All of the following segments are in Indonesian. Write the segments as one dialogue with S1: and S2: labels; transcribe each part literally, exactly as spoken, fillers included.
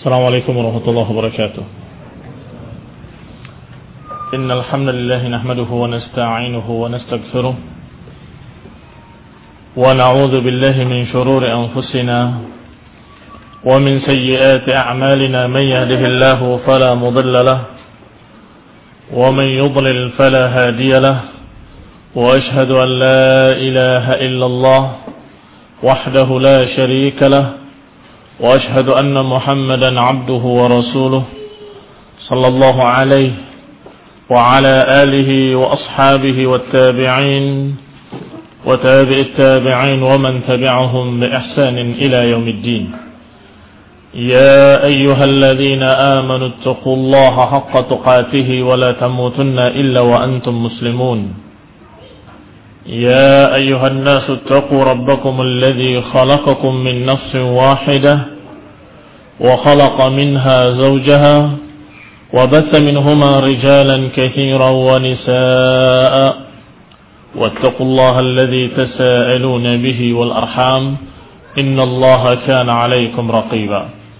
S1: Assalamualaikum warahmatullahi wabarakatuh. Innal hamdalillah nahmaduhu wa nasta'inuhu wa nastaghfiruh wa na'udzu billahi min shururi anfusina wa min sayyiati a'malina man yahdihillahu fala mudilla lahu wa man yudlil fala hadiya lahu wa ashhadu an la ilaha illallah wahdahu la sharika lahu وأشهد أن محمدا عبده ورسوله صلى الله عليه وعلى آله وأصحابه والتابعين وتابع التابعين ومن تبعهم بإحسان إلى يوم الدين يا أيها الذين آمنوا اتقوا الله حق تقاته ولا تموتن إلا وأنتم مسلمون يا أيها الناس اتقوا ربكم الذي خلقكم من نفس واحدة وخلق منها زوجها وبث منهما رجالا كثيرا ونساء واتقوا الله الذي تساءلون به والأرحام إن الله كان عليكم رقيبا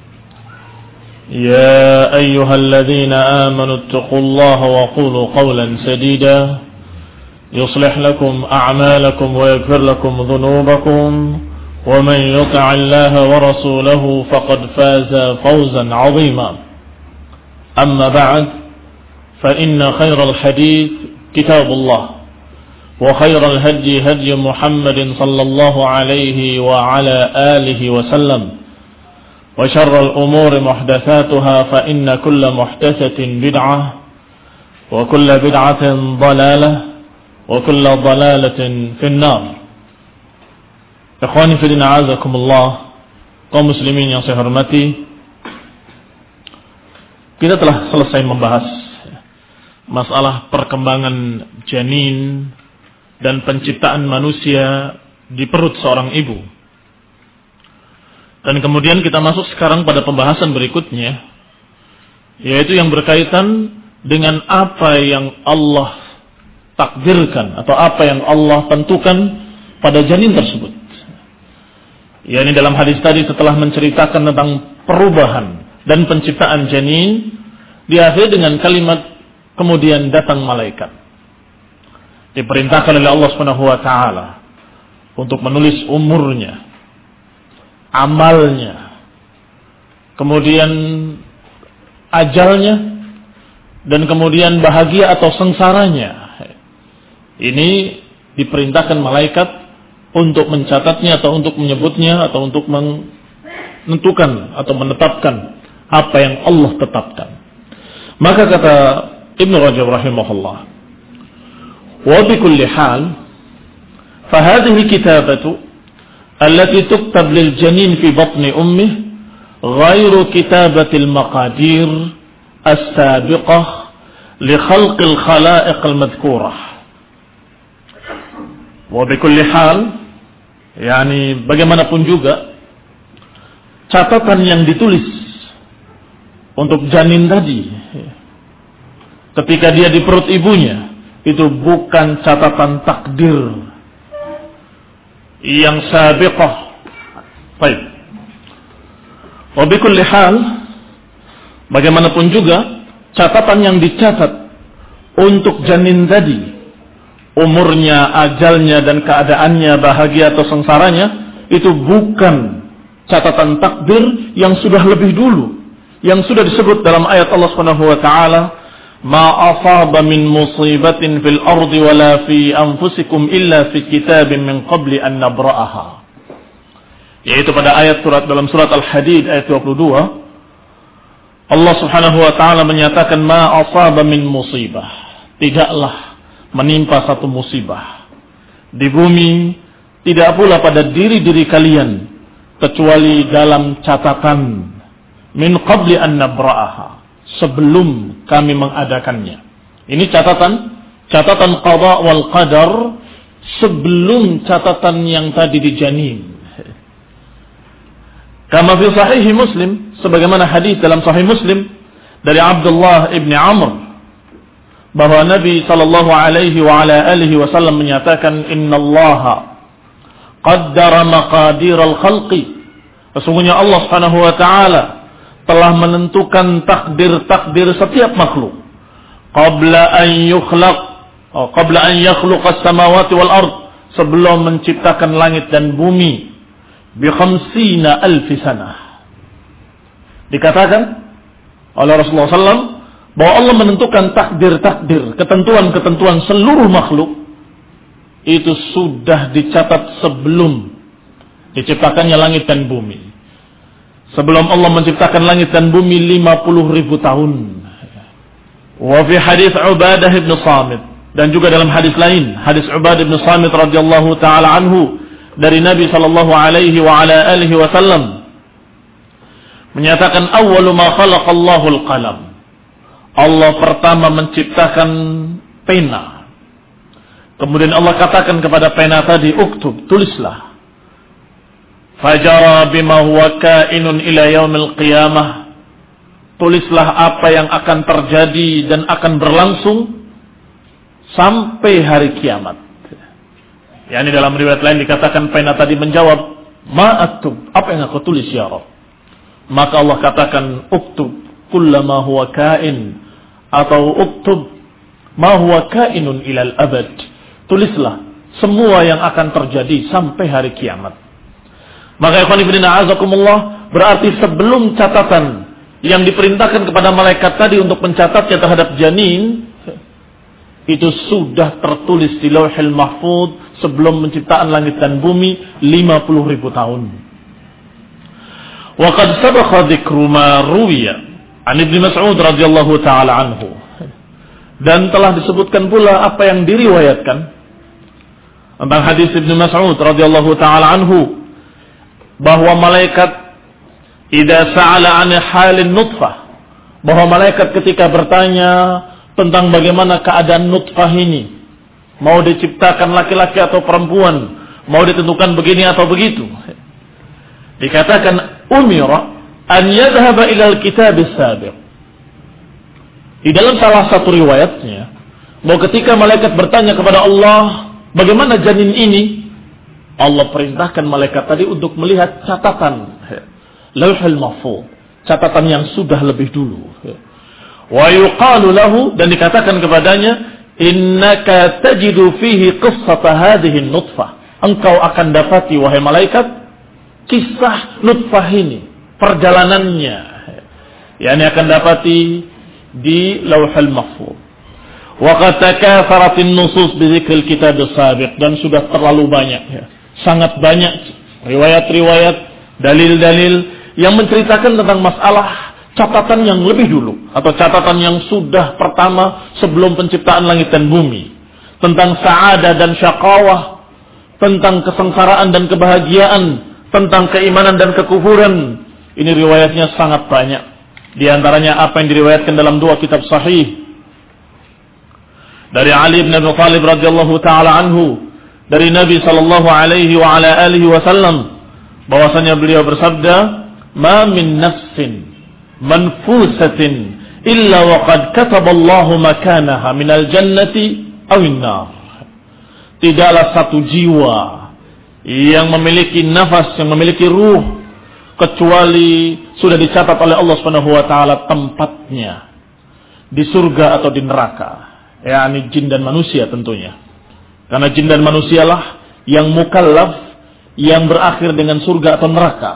S1: يا أيها الذين آمنوا اتقوا الله وقولوا قولا سديدا يصلح لكم أعمالكم ويغفر لكم ذنوبكم ومن يطع الله ورسوله فقد فاز فوزا عظيما أما بعد فإن خير الحديث كتاب الله وخير الهدي هدي محمد صلى الله عليه وعلى آله وسلم وشر الأمور محدثاتها فإن كل محدثة بدعة وكل بدعة ضلالة wa kullu dhalalatin finnar. Ikhwani fillah a'azakumullah, kaum muslimin yang saya hormati, kita telah selesai membahas masalah perkembangan janin dan penciptaan manusia di perut seorang ibu. Dan kemudian kita masuk sekarang pada pembahasan berikutnya, yaitu yang berkaitan dengan apa yang Allah takdirkan atau apa yang Allah tentukan pada janin tersebut. Ya, ini dalam hadis tadi setelah menceritakan tentang perubahan dan penciptaan janin, diakhiri dengan kalimat kemudian datang malaikat. Diperintahkan oleh Allah Subhanahu wa taala untuk menulis umurnya, amalnya, kemudian ajalnya, dan kemudian bahagia atau sengsaranya. Ini diperintahkan malaikat untuk mencatatnya atau untuk menyebutnya atau untuk menentukan atau menetapkan apa yang Allah tetapkan. Maka kata Ibnu Rajab rahimahullah, wa bi kulli hal fa hadhihi kitabatu allati tuktab lil janin fi batni ummih ghairu kitabati al maqadir as-sabiqah li khalq al khalaiq al madhkurah. Wa bikulli hal, yakni bagaimanapun juga catatan yang ditulis untuk janin tadi ketika dia di perut ibunya itu bukan catatan takdir yang sabiqah. Baik. Wa bikulli hal, bagaimanapun juga catatan yang dicatat untuk janin tadi, umurnya, ajalnya, dan keadaannya, bahagia atau sengsaranya, itu bukan catatan takdir yang sudah lebih dulu, yang sudah disebut dalam ayat Allah Subhanahu wa taala, ma asaba min musibatin fil ardi wala fi anfusikum illa fi kitabin min qabli an nabra'aha. Yaitu pada ayat surat dalam surat Al-Hadid ayat dua puluh dua, Allah Subhanahu wa taala menyatakan ma asaba min musibah, tidaklah menimpa satu musibah di bumi, tidak pula pada diri-diri kalian, kecuali dalam catatan min qabli an nabra'aha, sebelum kami mengadakannya. Ini catatan catatan qada wal qadar sebelum catatan yang tadi di janin. Kama fi sahih Muslim, sebagaimana hadis dalam sahih Muslim dari Abdullah ibn Amr, bahwa Nabi sallallahu alaihi wa ala alihi wasallam menyatakan, innallaha qaddara maqadir al-khalqi, sesungguhnya Allah Subhanahu wa taala telah menentukan takdir-takdir setiap makhluk. Qabla an yukhlaq, oh, qabla an yakhluqa as-samawati wal ard, sebelum menciptakan langit dan bumi, bi khamsina alfi sanah. Dikatakan oleh Rasulullah sallallahu alaihi wasallam bahwa Allah menentukan takdir-takdir, ketentuan-ketentuan seluruh makhluk itu sudah dicatat sebelum diciptakannya langit dan bumi. Sebelum Allah menciptakan langit dan bumi lima puluh ribu tahun. Wa fi hadis Ubadah bin Samit, dan juga dalam hadis lain, hadis Ubadah bin Samit radhiyallahu taala anhu dari Nabi sallallahu alaihi wa ala alihi wasallam menyatakan awwalu ma khalaqallahu al-qalam. Allah pertama menciptakan pena. Kemudian Allah katakan kepada pena tadi, uktub, tulislah. Fajara bima huwa kainun ila yaumil qiyamah. Tulislah apa yang akan terjadi dan akan berlangsung sampai hari kiamat. Yani dalam riwayat lain dikatakan pena tadi menjawab, ma aktub, apa yang aku tulis ya Rabb? Maka Allah katakan, uktub kullama huwa kain, atau uktub ma huwa kainun ilal abad. Tulislah semua yang akan terjadi sampai hari kiamat. Maka ikhwan fillah a'azakumullah, berarti sebelum catatan yang diperintahkan kepada malaikat tadi untuk mencatatnya terhadap janin, itu sudah tertulis di Lauhul Mahfuz sebelum penciptaan langit dan bumi lima puluh ribu tahun. Wa qad sabaqa dzikru ma ruwiya an Ibnu Mas'ud radhiyallahu taala anhu. Dan telah disebutkan pula apa yang diriwayatkan tentang hadis Ibnu Mas'ud radhiyallahu taala anhu, bahwa malaikat idza sa'ala 'an halin nutfah, bahwa malaikat ketika bertanya tentang bagaimana keadaan nutfah ini, mau diciptakan laki-laki atau perempuan, mau ditentukan begini atau begitu, dikatakan umira an yadhhaba ila al-kitab as-sabiq. Di dalam salah satu riwayatnya, bahwa ketika malaikat bertanya kepada Allah, bagaimana janin ini, Allah perintahkan malaikat tadi untuk melihat catatan Lauhul Mahfuz, catatan yang sudah lebih dulu. Wa yuqalu lahu, dan dikatakan kepadanya, innaka tajidu fihi qissata hadhihi nutfah. Engkau akan dapati wahai malaikat kisah nutfah ini, perjalanannya. Yani akan dapati di Lauhul Mahfuz. Wa qad takatharat an-nusus bi dzikril kitab as-sabiq, dan sudah terlalu banyak ya. Sangat banyak riwayat-riwayat, dalil-dalil yang menceritakan tentang masalah catatan yang lebih dulu, atau catatan yang sudah pertama sebelum penciptaan langit dan bumi, tentang sa'adah dan syaqawah, tentang kesengsaraan dan kebahagiaan, tentang keimanan dan kekufuran. Ini riwayatnya sangat banyak. Di antaranya apa yang diriwayatkan dalam dua kitab sahih dari Ali bin Abi Thalib radhiyallahu taala anhu, dari Nabi sallallahu alaihi wa ala alihi wasallam, bahwasanya beliau bersabda, "Ma min nafsin manfusatin illa wa qad kataballahu makanaha minal jannati awin nar." Tidaklah satu jiwa yang memiliki nafas, yang memiliki ruh, kecuali sudah dicatat oleh Allah Subhanahu wa taala tempatnya di surga atau di neraka. yakni jin dan manusia tentunya. Karena jin dan manusialah yang mukallaf, yang berakhir dengan surga atau neraka.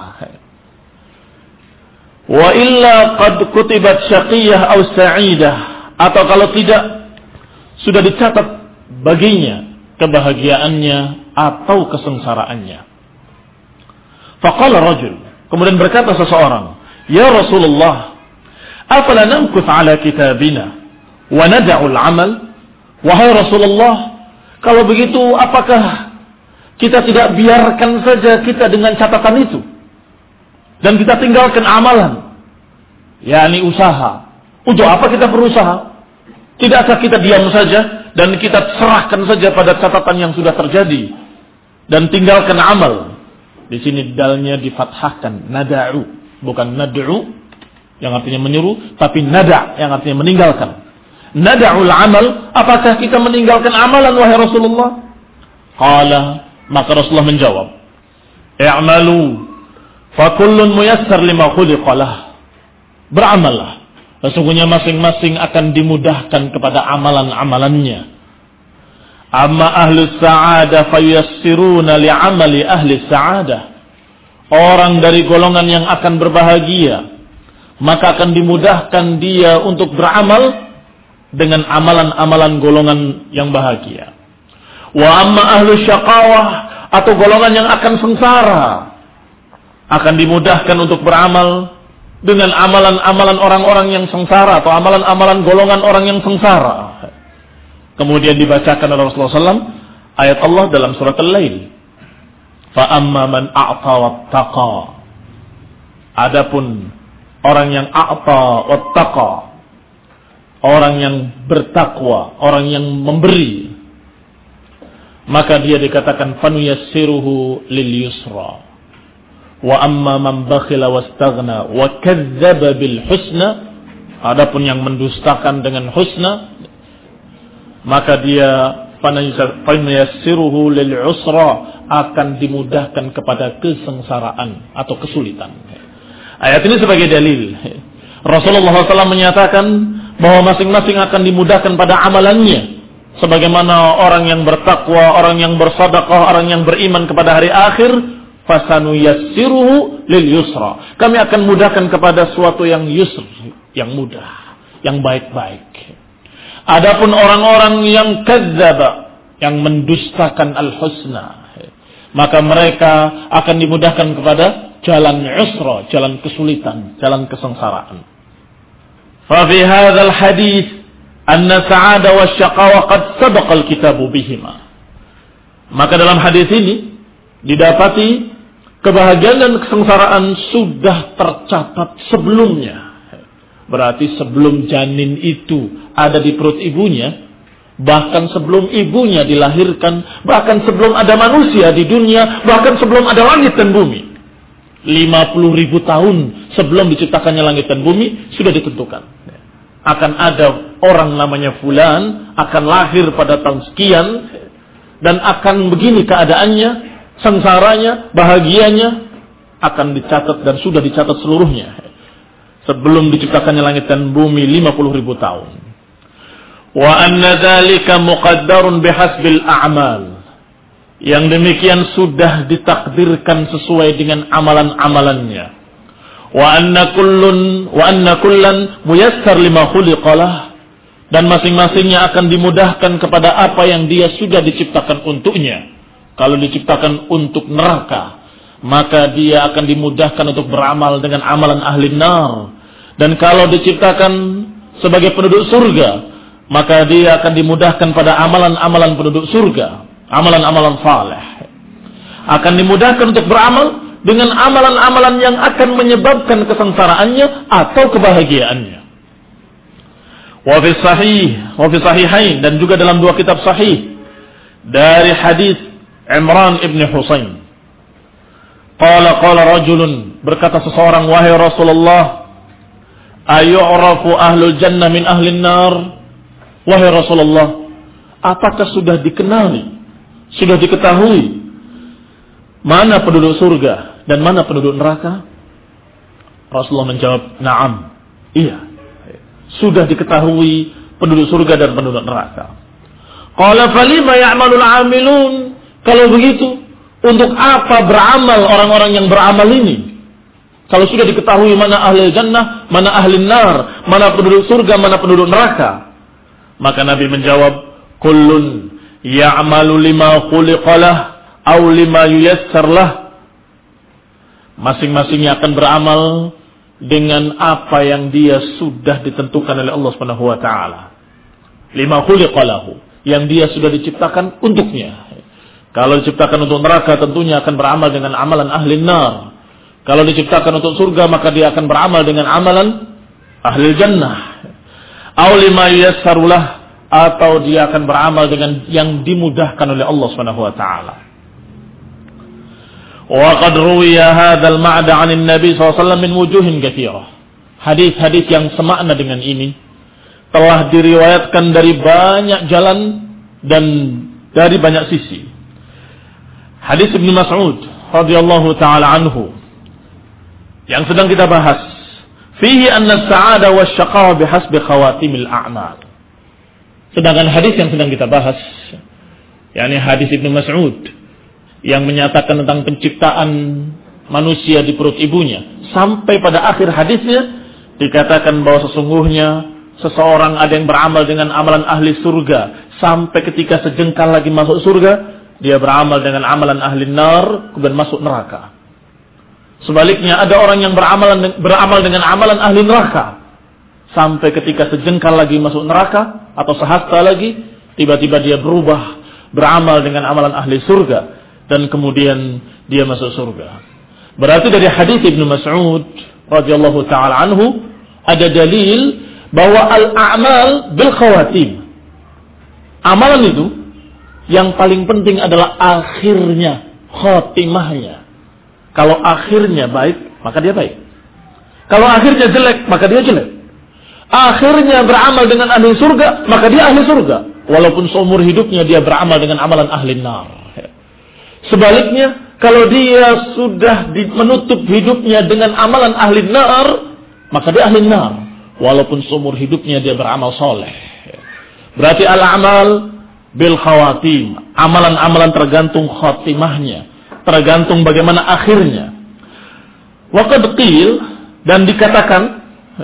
S1: Wa illa qad kutibat syaqiyah aw sa'idah, atau kalau tidak sudah dicatat baginya kebahagiaannya atau kesengsaraannya. Faqala rajul, kemudian berkata seseorang, "Ya Rasulullah, afala namkuth ala kitabina wa nad'u al-amal?" Wahai Rasulullah, kalau begitu apakah kita tidak biarkan saja kita dengan catatan itu dan kita tinggalkan amalan, yakni usaha? Untuk apa kita berusaha? Tidakkah kita diam saja dan kita serahkan saja pada catatan yang sudah terjadi dan tinggalkan amal? Di sini dalnya difathahkan, nada'u, bukan nad'u yang artinya menyuruh, tapi nada' yang artinya meninggalkan. Nada'ul amal, apakah kita meninggalkan amalan wahai Rasulullah? Qala, maka Rasulullah menjawab, "I'malu fa kullun muyassar lima khuliqa lah." beramallah. Sesungguhnya masing-masing akan dimudahkan kepada amalan-amalannya. Amma ahli sa'adah fayassiruna li'amali ahli sa'adah. Orang dari golongan yang akan berbahagia, maka akan dimudahkan dia untuk beramal dengan amalan-amalan golongan yang bahagia. Wa amma ahli syaqawah, atau golongan yang akan sengsara, akan dimudahkan untuk beramal dengan amalan-amalan orang-orang yang sengsara atau amalan-amalan golongan orang yang sengsara. Kemudian dibacakan oleh Rasulullah shallallahu alaihi wasallam ayat Allah dalam surat Al-Lail. Fa amma man a'ta wattaqa. Adapun orang yang a'ta wattaqa, orang yang bertakwa, orang yang memberi, maka dia dikatakan fanuyassiruhu lil yusra. Wa amma man bakhila wastaghna wa kadzdzaba bil husna. Adapun yang mendustakan dengan husna, maka dia fanuyassiruhu lil usra, akan dimudahkan kepada kesengsaraan atau kesulitan. Ayat ini sebagai dalil. Rasulullah shallallahu alaihi wasallam menyatakan bahwa masing-masing akan dimudahkan pada amalannya. Sebagaimana orang yang bertakwa, orang yang bersedekah, orang yang beriman kepada hari akhir, fasanuyassiruhu lil yusra. Kami akan mudahkan kepada suatu yang yusr, yang mudah, yang baik-baik. Adapun orang-orang yang kadzdzaba, yang mendustakan al-husna, maka mereka akan dimudahkan kepada jalan usra, jalan kesulitan, jalan kesengsaraan. Fa fi hadzal hadits anna sa'ada wa syaqawa qad sabaqa al-kitabu bihima. Maka dalam hadis ini didapati kebahagiaan dan kesengsaraan sudah tercatat sebelumnya. Berarti sebelum janin itu ada di perut ibunya, bahkan sebelum ibunya dilahirkan, bahkan sebelum ada manusia di dunia, bahkan sebelum ada langit dan bumi. lima puluh ribu tahun sebelum diciptakannya langit dan bumi sudah ditentukan. Akan ada orang namanya fulan, akan lahir pada tahun sekian, dan akan begini keadaannya, sengsaranya, bahagianya, akan dicatat dan sudah dicatat seluruhnya. Sebelum diciptakannya langit dan bumi lima puluh ribu tahun. Wa anna dzalika muqaddarun bihasbil a'mal. Yang demikian sudah ditakdirkan sesuai dengan amalan-amalannya. Wa anna kullun wa anna kullan muyassar lima khuliqalah. Dan masing-masingnya akan dimudahkan kepada apa yang dia sudah diciptakan untuknya. Kalau diciptakan untuk neraka, maka dia akan dimudahkan untuk beramal dengan amalan ahli nar. Dan kalau diciptakan sebagai penduduk surga, maka dia akan dimudahkan pada amalan-amalan penduduk surga, amalan-amalan saleh. Akan dimudahkan untuk beramal dengan amalan-amalan yang akan menyebabkan kesengsaraannya atau kebahagiaannya. Wa fi sahih, wa fi sahihain, dan juga dalam dua kitab sahih dari hadis Imran ibn Husain. Qala qala rajulun, berkata seseorang, wahai Rasulullah, ayu'rafu ahlul jannah min ahlin nar? Wahai Rasulullah, apakah sudah dikenali, sudah diketahui mana penduduk surga dan mana penduduk neraka? Rasulullah menjawab, na'am, iya, sudah diketahui penduduk surga dan penduduk neraka. Qala falima ya'malul 'amilun? Kalau begitu, untuk apa beramal orang-orang yang beramal ini? Kalau sudah diketahui mana ahli jannah, mana ahli nar, mana penduduk surga, mana penduduk neraka. Maka Nabi menjawab, kullun ya'malu lima khuliqalah aw lima yuyassar lah. Masing-masingnya akan beramal dengan apa yang dia sudah ditentukan oleh Allah Subhanahu wa taala. Lima khuliqalahu, yang dia sudah diciptakan untuknya. Kalau diciptakan untuk neraka, tentunya akan beramal dengan amalan ahli nar. Kalau diciptakan untuk surga, maka dia akan beramal dengan amalan ahli jannah. Aw lima yassarulah, atau dia akan beramal dengan yang dimudahkan oleh Allah Subhanahu wa taala. Wa qad ruwiya hadzal ma'na 'anil Nabi sallallahu alaihi wasallam min wujuhin katsirah. Hadis-hadis yang semakna dengan ini telah diriwayatkan dari banyak jalan dan dari banyak sisi. Hadis Ibnu Mas'ud radhiyallahu taala anhu yang sedang kita bahas, fihi anna as-sa'ada wasy-syaqawa bihasbi khawatimil a'mal. Sedangkan hadis yang sedang kita bahas, yakni hadis Ibnu Mas'ud yang menyatakan tentang penciptaan manusia di perut ibunya, sampai pada akhir hadisnya dikatakan bahwa sesungguhnya seseorang ada yang beramal dengan amalan ahli surga, sampai ketika sejengkal lagi masuk surga, dia beramal dengan amalan ahli nar, kemudian masuk neraka. Sebaliknya ada orang yang beramal, beramal dengan amalan ahli neraka, sampai ketika sejengkal lagi masuk neraka, atau sehasta lagi, tiba-tiba dia berubah, beramal dengan amalan ahli surga, dan kemudian dia masuk surga. Berarti dari hadis Ibnu Mas'ud radhiyallahu taala anhu ada dalil bahwa al-a'mal bil khawatim. Amalan itu yang paling penting adalah akhirnya, khatimahnya. Kalau akhirnya baik, maka dia baik. Kalau akhirnya jelek, maka dia jelek. Akhirnya beramal dengan ahli surga, maka dia ahli surga. Walaupun seumur hidupnya dia beramal dengan amalan ahli nar. Sebaliknya, kalau dia sudah menutup hidupnya dengan amalan ahli nar, maka dia ahli nar. Walaupun seumur hidupnya dia beramal soleh. Berarti al-amal bil khawatim. Amalan-amalan tergantung khatimahnya. Tergantung bagaimana akhirnya. Waqad qil, dan dikatakan,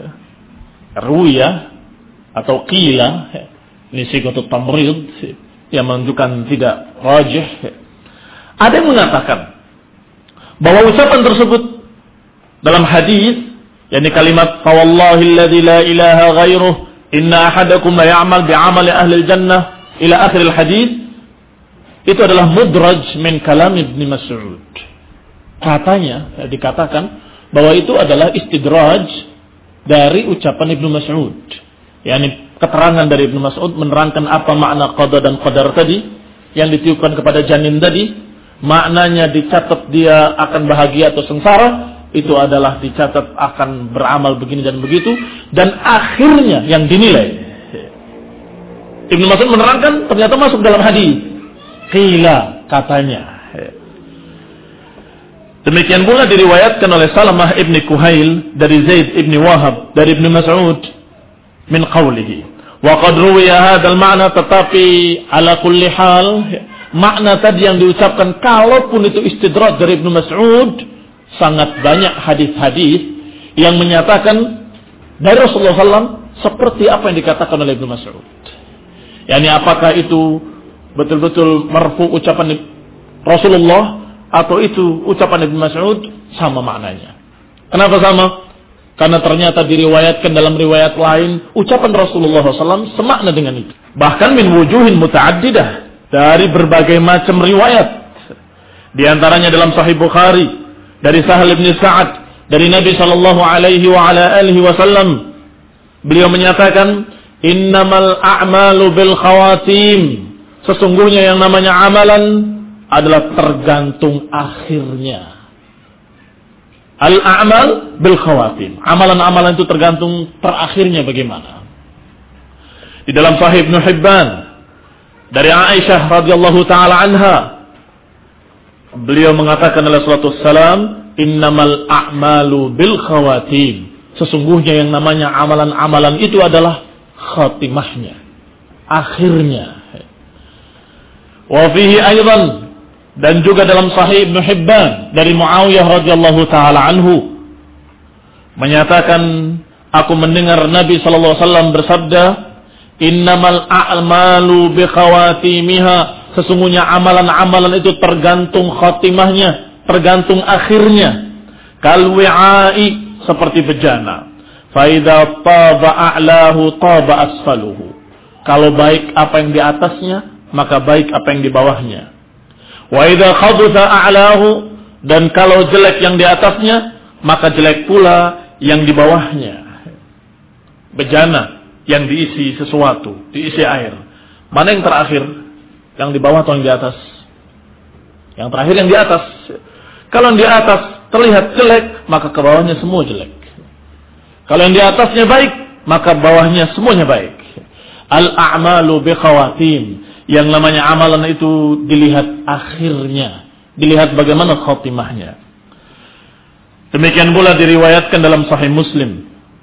S1: ruya atau qila, ini sigatut tamrid yang menunjukkan tidak rajih. Ada yang mengatakan bahwa ucapan tersebut dalam hadis, yakni kalimat fawallahi alladzi la ilaha ghairuh inna ahadakum la ya'mal bi'amali ahli al-jannah ila akhir al-hadis, itu adalah mudraj min kalam Ibnu Mas'ud. Katanya, ya, dikatakan bahwa itu adalah istidraj dari ucapan Ibnu Mas'ud. yakni keterangan dari Ibnu Mas'ud menerangkan apa makna qada dan qadar tadi yang ditiupkan kepada janin tadi. Maknanya dicatat dia akan bahagia atau sengsara, itu adalah dicatat akan beramal begini dan begitu, dan akhirnya yang dinilai. Ibnu Mas'ud menerangkan ternyata masuk dalam hadis. Qila, katanya. Demikian pula diriwayatkan oleh Salamah ibni Kuhail dari Zaid ibni Wahab dari Ibnu Mas'ud min qawlihi. Wa qad ruwiya hadzal ma'na, tetapi ala kulli hal makna tadi yang diucapkan kalaupun itu istidraj dari Ibnu Mas'ud, sangat banyak hadis-hadis yang menyatakan dari Rasulullah sallallahu alaihi wasallam seperti apa yang dikatakan oleh Ibnu Mas'ud. Yani apakah itu betul-betul marfu ucapan Rasulullah atau itu ucapan Ibnu Mas'ud, sama maknanya. Kenapa sama? Karena ternyata diriwayatkan dalam riwayat lain ucapan Rasulullah sallallahu alaihi wasallam semakna dengan itu. Bahkan min wujuhin muta'addidah, dari berbagai macam riwayat. Di antaranya dalam Sahih Bukhari dari Sahal bin Sa'ad dari Nabi sallallahu alaihi wa ala alihi wasallam, beliau menyatakan innamal a'malu bil khawatim, sesungguhnya yang namanya amalan adalah tergantung akhirnya. Al-a'mal bil khawatim, amalan-amalan itu tergantung terakhirnya bagaimana. Di dalam Sahih Ibnu Hibban dari Aisyah radhiyallahu taala anha, beliau mengatakan alaihi salatu wassalam, innamal a'malu bil khawatim, sesungguhnya yang namanya amalan-amalan itu adalah khatimahnya, akhirnya. Wa fihi aidan, dan juga dalam Sahih Ibnu Hibban dari Muawiyah radhiyallahu taala anhu menyatakan, aku mendengar Nabi sallallahu alaihi wasallam bersabda, innamal a'malu bi khawatimiha, sesungguhnya amalan-amalan itu tergantung khatimahnya, tergantung akhirnya. Kal wi'ai, seperti bejana. Fa idza taba a'lahu taba asfaluhu, kalau baik apa yang di atasnya, maka baik apa yang di bawahnya. Wa idza khabutha a'lahu, dan kalau jelek yang di atasnya, maka jelek pula yang di bawahnya. Bejana yang diisi sesuatu, diisi air, mana yang terakhir? Yang di bawah atau yang di atas? Yang terakhir yang di atas. Kalau yang di atas terlihat jelek, maka ke bawahnya semua jelek. Kalau yang di atasnya baik, maka bawahnya semuanya baik. Al-a'malu bi khawatim, yang namanya amalan itu dilihat akhirnya, dilihat bagaimana khatimahnya. Demikian pula diriwayatkan dalam Sahih Muslim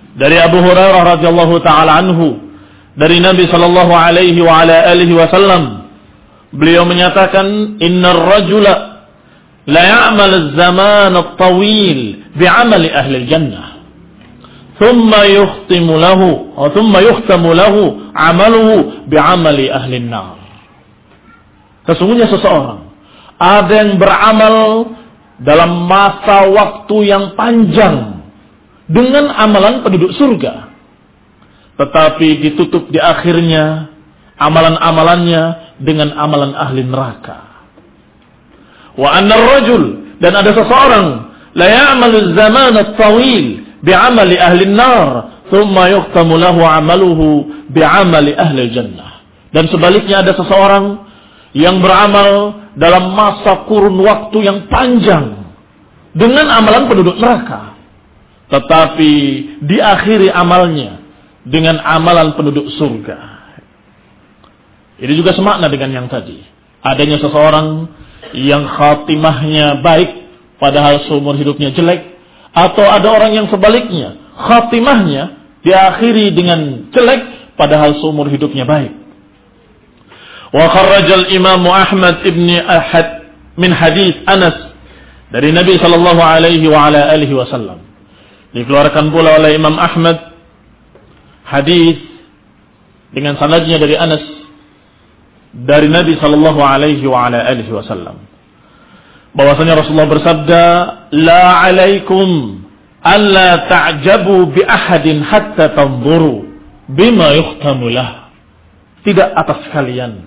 S1: dari Abu Hurairah radhiyallahu taala anhu dari Nabi sallallahu alaihi wa ala alihi wasallam, beliau menyatakan, innar rajula la ya'mal az-zaman at-tawil bi'amali ahli al-jannah thumma yukhtimu lahu atau thumma yukhtamu lahu 'amaluhu bi'amali ahli an-nar. Sesungguhnya seseorang ada yang beramal dalam masa waktu yang panjang dengan amalan penduduk surga, tetapi ditutup di akhirnya amalan-amalannya dengan amalan ahli neraka. Wa anna ar-rajul, dan ada seseorang la ya'malu az-zaman at-tawil bi'amali ahli an-nar thumma yukhtamu lahu 'amaluhu bi'amali ahli al-jannah. Dan sebaliknya ada seseorang yang beramal dalam masa kurun waktu yang panjang dengan amalan penduduk neraka, tetapi diakhiri amalnya dengan amalan penduduk surga. Ini juga semakna dengan yang tadi. Adanya seseorang yang khatimahnya baik padahal seumur hidupnya jelek, atau ada orang yang sebaliknya, khatimahnya diakhiri dengan jelek padahal seumur hidupnya baik. Wa kharrajal Imam Ahmad ibn Ahad min hadis Anas dari Nabi sallallahu alaihi wa ala alihi wasallam. Dikeluarkan pula oleh Imam Ahmad hadis dengan sanadnya dari Anas dari Nabi sallallahu alaihi wa ala alihi wasallam, bahwasanya Rasulullah bersabda, la alaikum alla ta'jabu bi ahadin hatta tanzuru bima yukhtamu lah. Tidak atas kalian,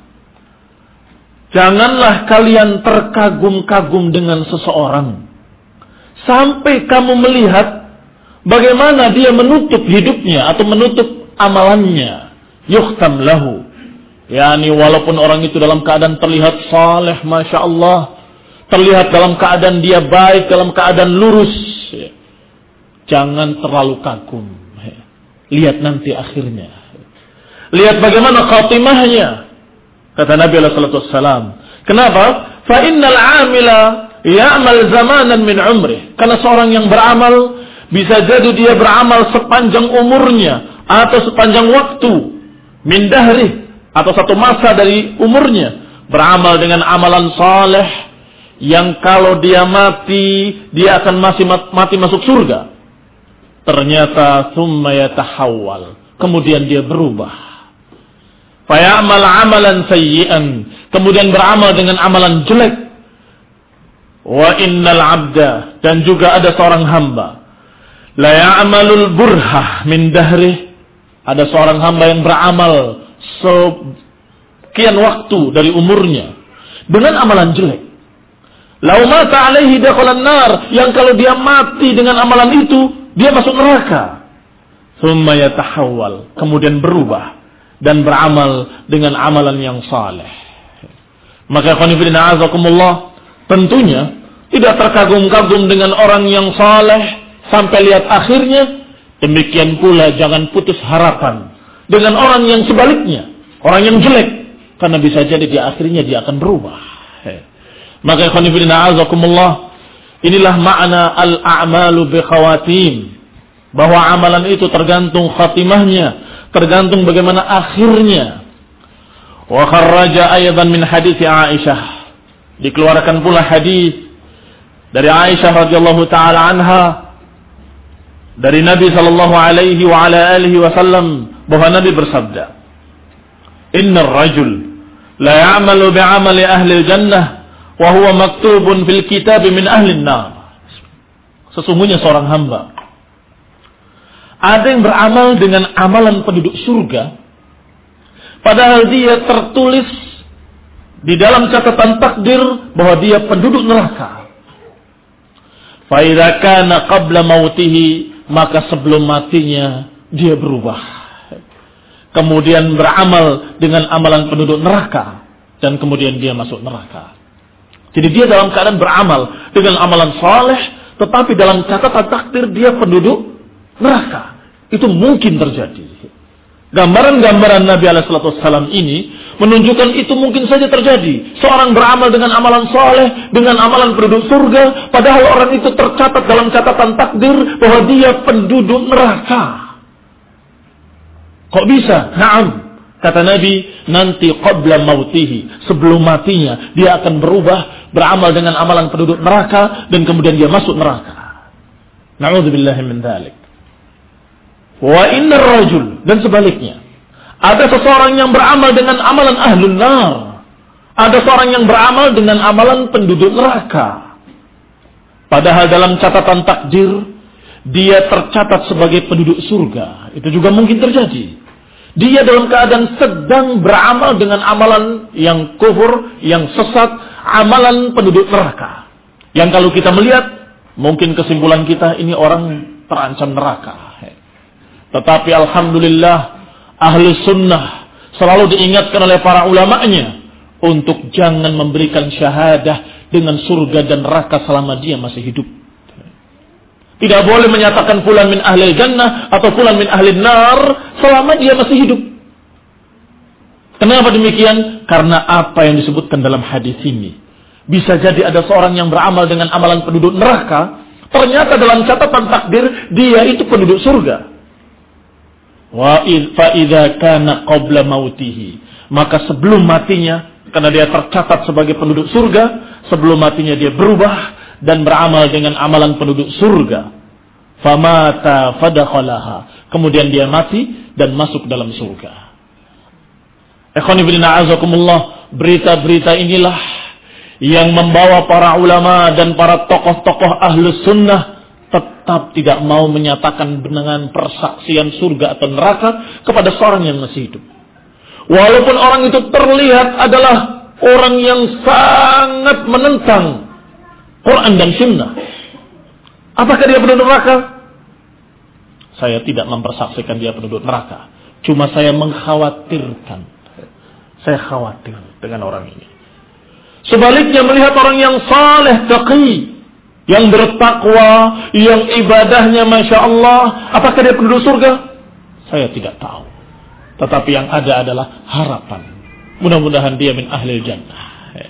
S1: janganlah kalian terkagum-kagum dengan seseorang sampai kamu melihat bagaimana dia menutup hidupnya atau menutup amalannya. Yukhtam lahu, yakni walaupun orang itu dalam keadaan terlihat saleh, masya Allah, terlihat dalam keadaan dia baik, dalam keadaan lurus, jangan terlalu kagum. Lihat nanti akhirnya, lihat bagaimana khatimahnya. Kata Nabi alaihi salatu wassalam, kenapa? Fa innal 'amila ya'mal zamanan min umrih. Karena seorang yang beramal bisa jadi dia beramal sepanjang umurnya atau sepanjang waktu, min dahrih, atau satu masa dari umurnya, beramal dengan amalan saleh yang kalau dia mati dia akan masih mati masuk surga. Ternyata thumma yatahawwal, kemudian dia berubah. Faya'mal amalan sayyi'an, kemudian beramal dengan amalan jelek. Wa innal 'abda, dan juga ada seorang hamba, la ya'malul burhah min dahrih, ada seorang hamba yang beramal sekian waktu dari umurnya dengan amalan jelek. Lau mata alaihi dakhalan nar, yang kalau dia mati dengan amalan itu dia masuk neraka. Tsumma yatahawwal, kemudian berubah dan beramal dengan amalan yang saleh. Maka khonifidina azakumullah, tentunya tidak terkagum-kagum dengan orang yang saleh sampai lihat akhirnya. Demikian pula jangan putus harapan dengan orang yang sebaliknya, orang yang jelek, karena bisa jadi di akhirnya dia akan berubah. Maka khonifidina azakumullah, inilah makna al-a'malu bi khawatim, bahwa amalan itu tergantung khatimahnya, tergantung bagaimana akhirnya. Wa kharraja aydan min hadits Aisyah, dikeluarkan pula hadis dari Aisyah radhiyallahu taala anha dari Nabi sallallahu alaihi wa ala alihi wasallam, bahwa Nabi bersabda, innar rajul la ya'malu bi'amali ahli al-jannah wa huwa maktubun fil kitab min ahli an-nar. Sesungguhnya seorang hamba ada yang beramal dengan amalan penduduk surga, padahal dia tertulis di dalam catatan takdir bahwa dia penduduk neraka. Fa idza kana qabla mautihi, maka sebelum matinya dia berubah, kemudian beramal dengan amalan penduduk neraka, dan kemudian dia masuk neraka. Jadi dia dalam keadaan beramal dengan amalan saleh, tetapi dalam catatan takdir dia penduduk neraka. Itu mungkin terjadi. Gambaran-gambaran Nabi alaihi salatu wassalam ini menunjukkan itu mungkin saja terjadi. Seorang beramal dengan amalan soleh, dengan amalan penduduk surga, padahal orang itu tercatat dalam catatan takdir bahwa dia penduduk neraka. Kok bisa? Naam. Kata Nabi, nanti qabla mautihi, sebelum matinya, dia akan berubah, beramal dengan amalan penduduk neraka, dan kemudian dia masuk neraka. Na'udzubillahi min dzalik. Wa innar rajul, dan sebaliknya. Ada seseorang yang beramal dengan amalan ahlun nar. Ada seorang yang beramal dengan amalan penduduk neraka. Padahal dalam catatan takdir, dia tercatat sebagai penduduk surga. Itu juga mungkin terjadi. Dia dalam keadaan sedang beramal dengan amalan yang kufur, yang sesat, amalan penduduk neraka. Yang kalau kita melihat, mungkin kesimpulan kita, ini orang terancam neraka. Tetapi alhamdulillah, ahli sunnah selalu diingatkan oleh para ulamanya untuk jangan memberikan syahadah dengan surga dan neraka selama dia masih hidup. Tidak boleh menyatakan fulan min ahli jannah atau fulan min ahli nar selama dia masih hidup. Kenapa demikian? Karena apa yang disebutkan dalam hadis ini. Bisa jadi ada seorang yang beramal dengan amalan penduduk neraka, ternyata dalam catatan takdir dia itu penduduk surga. Wa fa idza kana qabla mautihi, maka sebelum matinya, karena dia tercatat sebagai penduduk surga, sebelum matinya dia berubah dan beramal dengan amalan penduduk surga. Famata fadakhalaha, kemudian dia mati dan masuk dalam surga. Ikhwani fillah azakumullah, berita-berita inilah yang membawa para ulama dan para tokoh-tokoh ahlus sunnah tetap tidak mau menyatakan dengan persaksian surga atau neraka kepada seorang yang masih hidup. Walaupun orang itu terlihat adalah orang yang sangat menentang Quran dan Sunnah. Apakah dia penduduk neraka? Saya tidak mempersaksikan dia penduduk neraka. Cuma saya mengkhawatirkan. Saya khawatir dengan orang ini. Sebaliknya melihat orang yang saleh, taqi, yang bertakwa, yang ibadahnya Masya Allah, apakah dia penduduk surga? Saya tidak tahu. Tetapi yang ada adalah harapan. Mudah-mudahan dia min ahli jannah.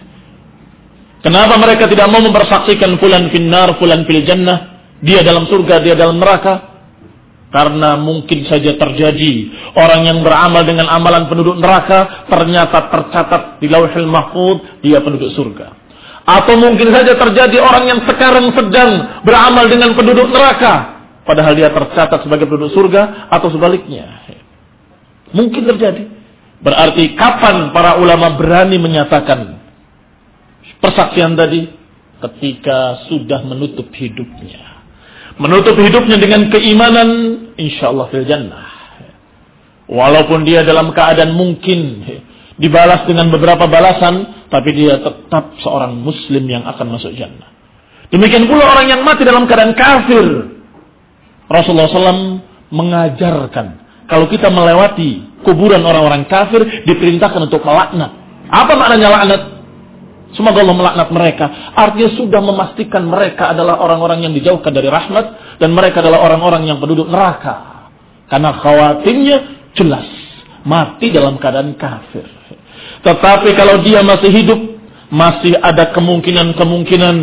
S1: Kenapa mereka tidak mau mempersaksikan fulan finnar, fulan fil jannah? Dia dalam surga, dia dalam neraka? Karena mungkin saja terjadi orang yang beramal dengan amalan penduduk neraka ternyata tercatat di Lauhul Mahfuz dia penduduk surga. Atau mungkin saja terjadi orang yang sekarang sedang beramal dengan penduduk neraka padahal dia tercatat sebagai penduduk surga, atau sebaliknya. Mungkin terjadi. Berarti kapan para ulama berani menyatakan persaksian tadi? Ketika sudah menutup hidupnya. Menutup hidupnya dengan keimanan, insyaallah fil jannah. Walaupun dia dalam keadaan mungkin dibalas dengan beberapa balasan, tapi dia tetap seorang muslim yang akan masuk jannah. Demikian pula orang yang mati dalam keadaan kafir. Rasulullah shallallahu alaihi wasallam mengajarkan, kalau kita melewati kuburan orang-orang kafir, diperintahkan untuk melaknat. Apa maknanya laknat? Semoga Allah melaknat mereka. Artinya sudah memastikan mereka adalah orang-orang yang dijauhkan dari rahmat, dan mereka adalah orang-orang yang penduduk neraka. Karena khawatirnya jelas mati dalam keadaan kafir. Tetapi kalau dia masih hidup, masih ada kemungkinan-kemungkinan.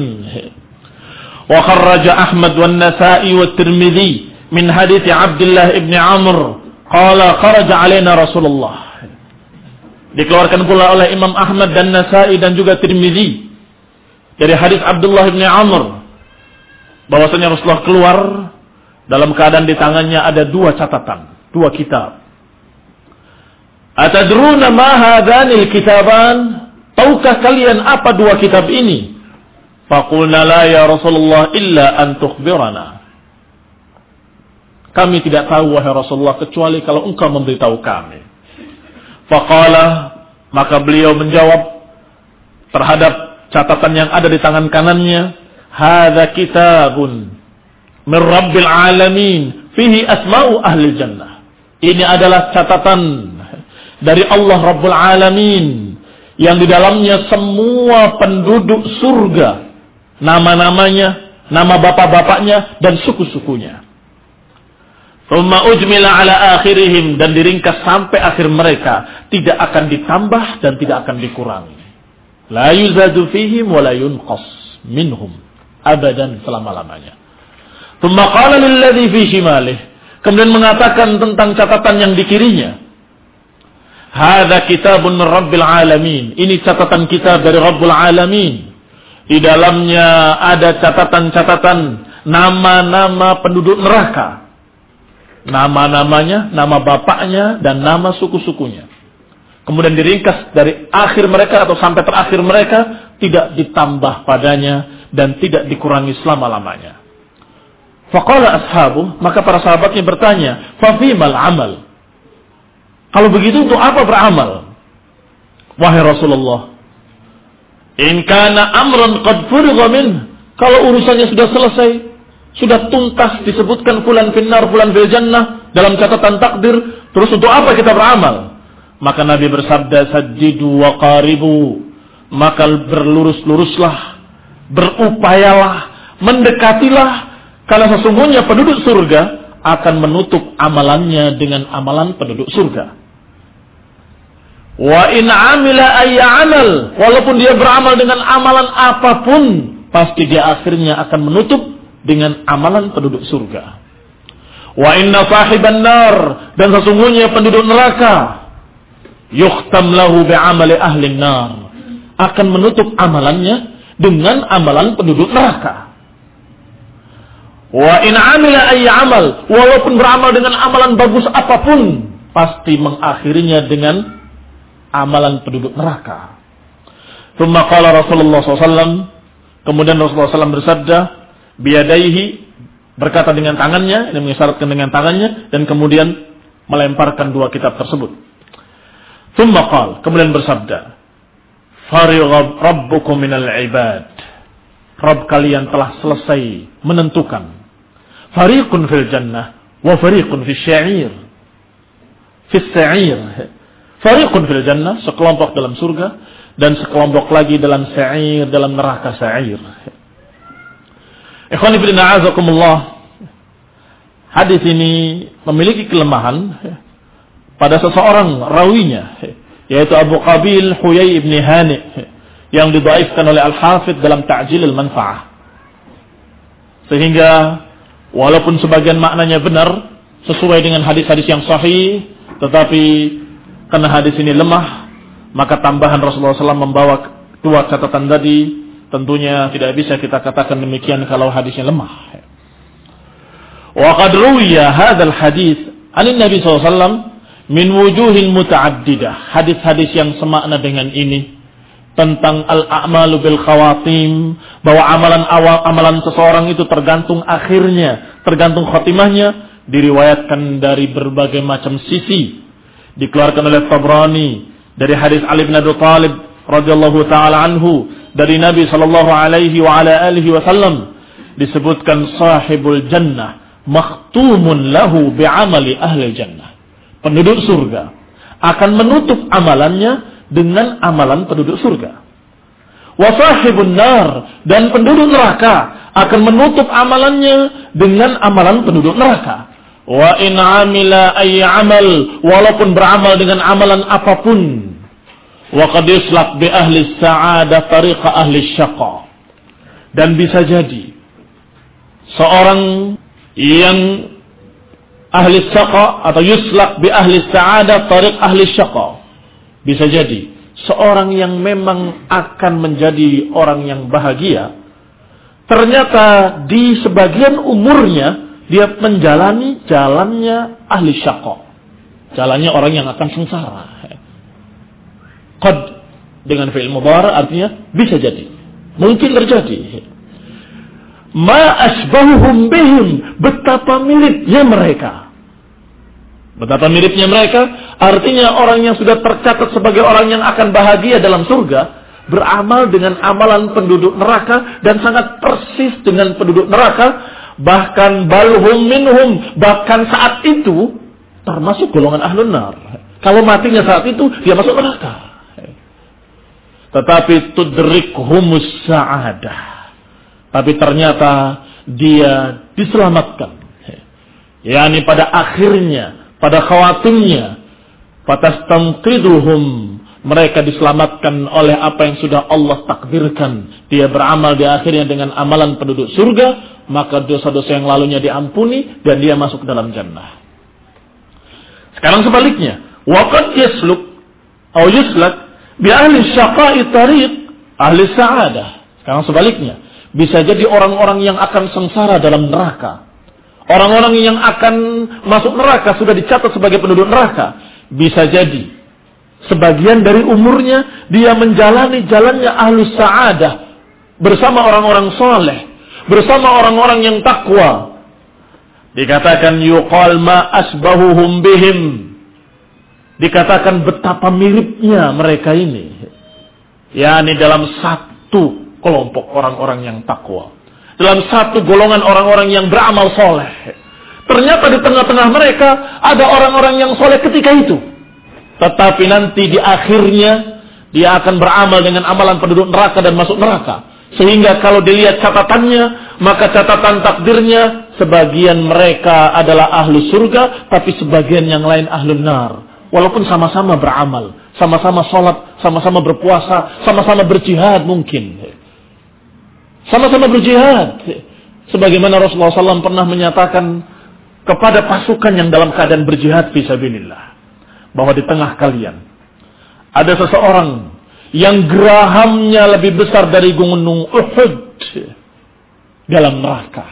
S1: Wa kharraja Ahmad wan Nasa'i wa Tirmidzi min hadits Abdullah ibn Amr qala kharaja alaina Rasulullah. Dikeluarkan pula oleh Imam Ahmad dan Nasa'i dan juga Tirmidzi dari hadis Abdullah bin Amr bahwasanya Rasulullah keluar dalam keadaan di tangannya ada dua catatan, dua kitab. Atadruna ma hadanil kitaban? Tahukah kalian apa dua kitab ini? Faqulna la ya Rasulullah illa an tukhbirana. Kami tidak tahu wahai Rasulullah kecuali kalau engkau memberitahu kami. Faqala, maka beliau menjawab terhadap catatan yang ada di tangan kanannya, hadza kitabun min rabbil alamin fihi asma'u ahli jannah. Ini adalah catatan dari Allah Rabbul Alamin yang di dalamnya semua penduduk surga, nama-namanya, nama bapak-bapaknya dan suku-sukunya. Thumma ujmila ala akhirihim, dan diringkas sampai akhir mereka, tidak akan ditambah dan tidak akan dikurangi. La yuzadu fihim wa la yunqas minhum abadan, selama-lamanya. Thumma qala lilladzi fi shimalih, kemudian mengatakan tentang catatan yang di kirinya, hadza kitabun min rabbil alamin, ini catatan kitab dari Rabbul alamin. Di dalamnya ada catatan-catatan nama-nama penduduk neraka. Nama-namanya, nama bapaknya, dan nama suku-sukunya. Kemudian diringkas dari akhir mereka atau sampai terakhir mereka, tidak ditambah padanya dan tidak dikurangi selama-lamanya. Faqala ashabu, maka para sahabatnya bertanya, fafimal amal? Kalau begitu untuk apa beramal? Wahai Rasulullah, in kana amrun qad furigha min, kalau urusannya sudah selesai, sudah tuntas disebutkan fulan finnar, fulan fil jannah dalam catatan takdir, terus untuk apa kita beramal? Maka Nabi bersabda, sajjidu wa qaribu, maka berlurus-luruslah, berupayalah, mendekatilah, karena sesungguhnya penduduk surga akan menutup amalannya dengan amalan penduduk surga. Wa in amila ayya amal, walaupun dia beramal dengan amalan apapun, pasti dia akhirnya akan menutup dengan amalan penduduk surga. Wa inna sahiban nar, dan sesungguhnya penduduk neraka, yukhtam lahu bi'amali ahli nar, akan menutup amalannya dengan amalan penduduk neraka. Wa in amila ayya amal, walaupun beramal dengan amalan bagus apapun, pasti mengakhirinya dengan amalan penduduk neraka. Tsumma qala Rasulullah sallallahu alaihi wasallam, kemudian Rasulullah sallallahu alaihi wasallam bersabda, biyadaihi, berkata dengan tangannya, ini mengisyaratkan dengan tangannya, dan kemudian melemparkan dua kitab tersebut. Tsumma qala, kemudian bersabda, farigha rabbukum minal ibad, Rabb kalian telah selesai menentukan, fariqun fil jannah wa fariqun fis sya'ir, fis sa'ir. Fariqun fil jannah, sekelompok dalam surga, dan sekelompok lagi dalam sa'ir, dalam neraka sa'ir. Ikhwani fillah a'azakumullah, hadis ini memiliki kelemahan pada seseorang rawinya, yaitu Abu Qabil Huyai ibn Hani, yang didhaifkan oleh Al-Hafidh dalam Ta'jil al-Manfa'ah. Sehingga walaupun sebagian maknanya benar, sesuai dengan hadis-hadis yang sahih, tetapi karena hadis ini lemah, maka tambahan Rasulullah shallallahu alaihi wasallam membawa dua catatan tadi, tentunya tidak bisa kita katakan demikian kalau hadisnya lemah. Wa qad ruwiya hadzal hadis an Nabi sallallahu alaihi wasallam min wujuhin muta'addidah. Hadis-hadis yang semakna dengan ini tentang al-a'malu bil khawatim, bahwa amalan awal amalan seseorang itu tergantung akhirnya, tergantung khotimahnya, diriwayatkan dari berbagai macam sisi. Dikeluarkan oleh Tabrani dari hadis Ali bin Abi Thalib radhiyallahu taala anhu dari Nabi sallallahu alaihi wa ala alihi wasallam, disebutkan sahibul jannah makhtumun lahu bi'amali ahli jannah. Penduduk surga akan menutup amalannya dengan amalan penduduk surga. Wa sahibun nar, dan penduduk neraka akan menutup amalannya dengan amalan penduduk neraka. Wa in amila ay amal, walaupun beramal dengan amalan apapun. Wa qad yuslaq bi ahli sa'adah tariqa ahli syaqa, dan bisa jadi seorang yang ahli syaqa atau yuslaq bi ahli sa'adah tariq ahli syaqa, bisa jadi seorang yang memang akan menjadi orang yang bahagia, ternyata di sebagian umurnya dia menjalani jalannya ahli syaqa, jalannya orang yang akan sengsara. Qad dengan fi'il mudhari' artinya bisa jadi, mungkin terjadi. Ma asbahuhum bihim, betapa miripnya mereka. Betapa miripnya mereka, artinya orang yang sudah tercatat sebagai orang yang akan bahagia dalam surga, beramal dengan amalan penduduk neraka dan sangat persis dengan penduduk neraka. Bahkan balhum minhum, bahkan saat itu termasuk golongan ahlun nar. Kalau matinya saat itu, dia masuk neraka. Tetapi tudrikhumus sa'adah, tapi ternyata dia diselamatkan, yakni pada akhirnya, pada khawatimnya, fatastanqiduhum, mereka diselamatkan oleh apa yang sudah Allah takdirkan. Dia beramal di akhirnya dengan amalan penduduk surga, maka dosa-dosa yang lalunya diampuni dan dia masuk ke dalam jannah. Sekarang sebaliknya, waqad yasluk atau yuslak bi ahli syaqa'i tariq ahli sa'adah. Sekarang sebaliknya, bisa jadi orang-orang yang akan sengsara dalam neraka, orang-orang yang akan masuk neraka sudah dicatat sebagai penduduk neraka. Bisa jadi sebagian dari umurnya dia menjalani jalannya ahli sa'adah bersama orang-orang soleh, bersama orang-orang yang takwa. Dikatakan yuqal ma asbahuhum bihim, dikatakan betapa miripnya mereka ini, yakni dalam satu kelompok orang-orang yang takwa, dalam satu golongan orang-orang yang beramal soleh. Ternyata di tengah-tengah mereka ada orang-orang yang soleh ketika itu, tetapi nanti di akhirnya dia akan beramal dengan amalan penduduk neraka dan masuk neraka. Sehingga kalau dilihat catatannya, maka catatan takdirnya sebagian mereka adalah ahlu surga, tapi sebagian yang lain ahlu nar. Walaupun sama-sama beramal, sama-sama sholat, sama-sama berpuasa, sama-sama berjihad mungkin. Sama-sama berjihad. Sebagaimana Rasulullah shallallahu alaihi wasallam pernah menyatakan kepada pasukan yang dalam keadaan berjihad fisabilillah, bahwa di tengah kalian ada seseorang yang gerahamnya lebih besar dari gunung Uhud dalam neraka.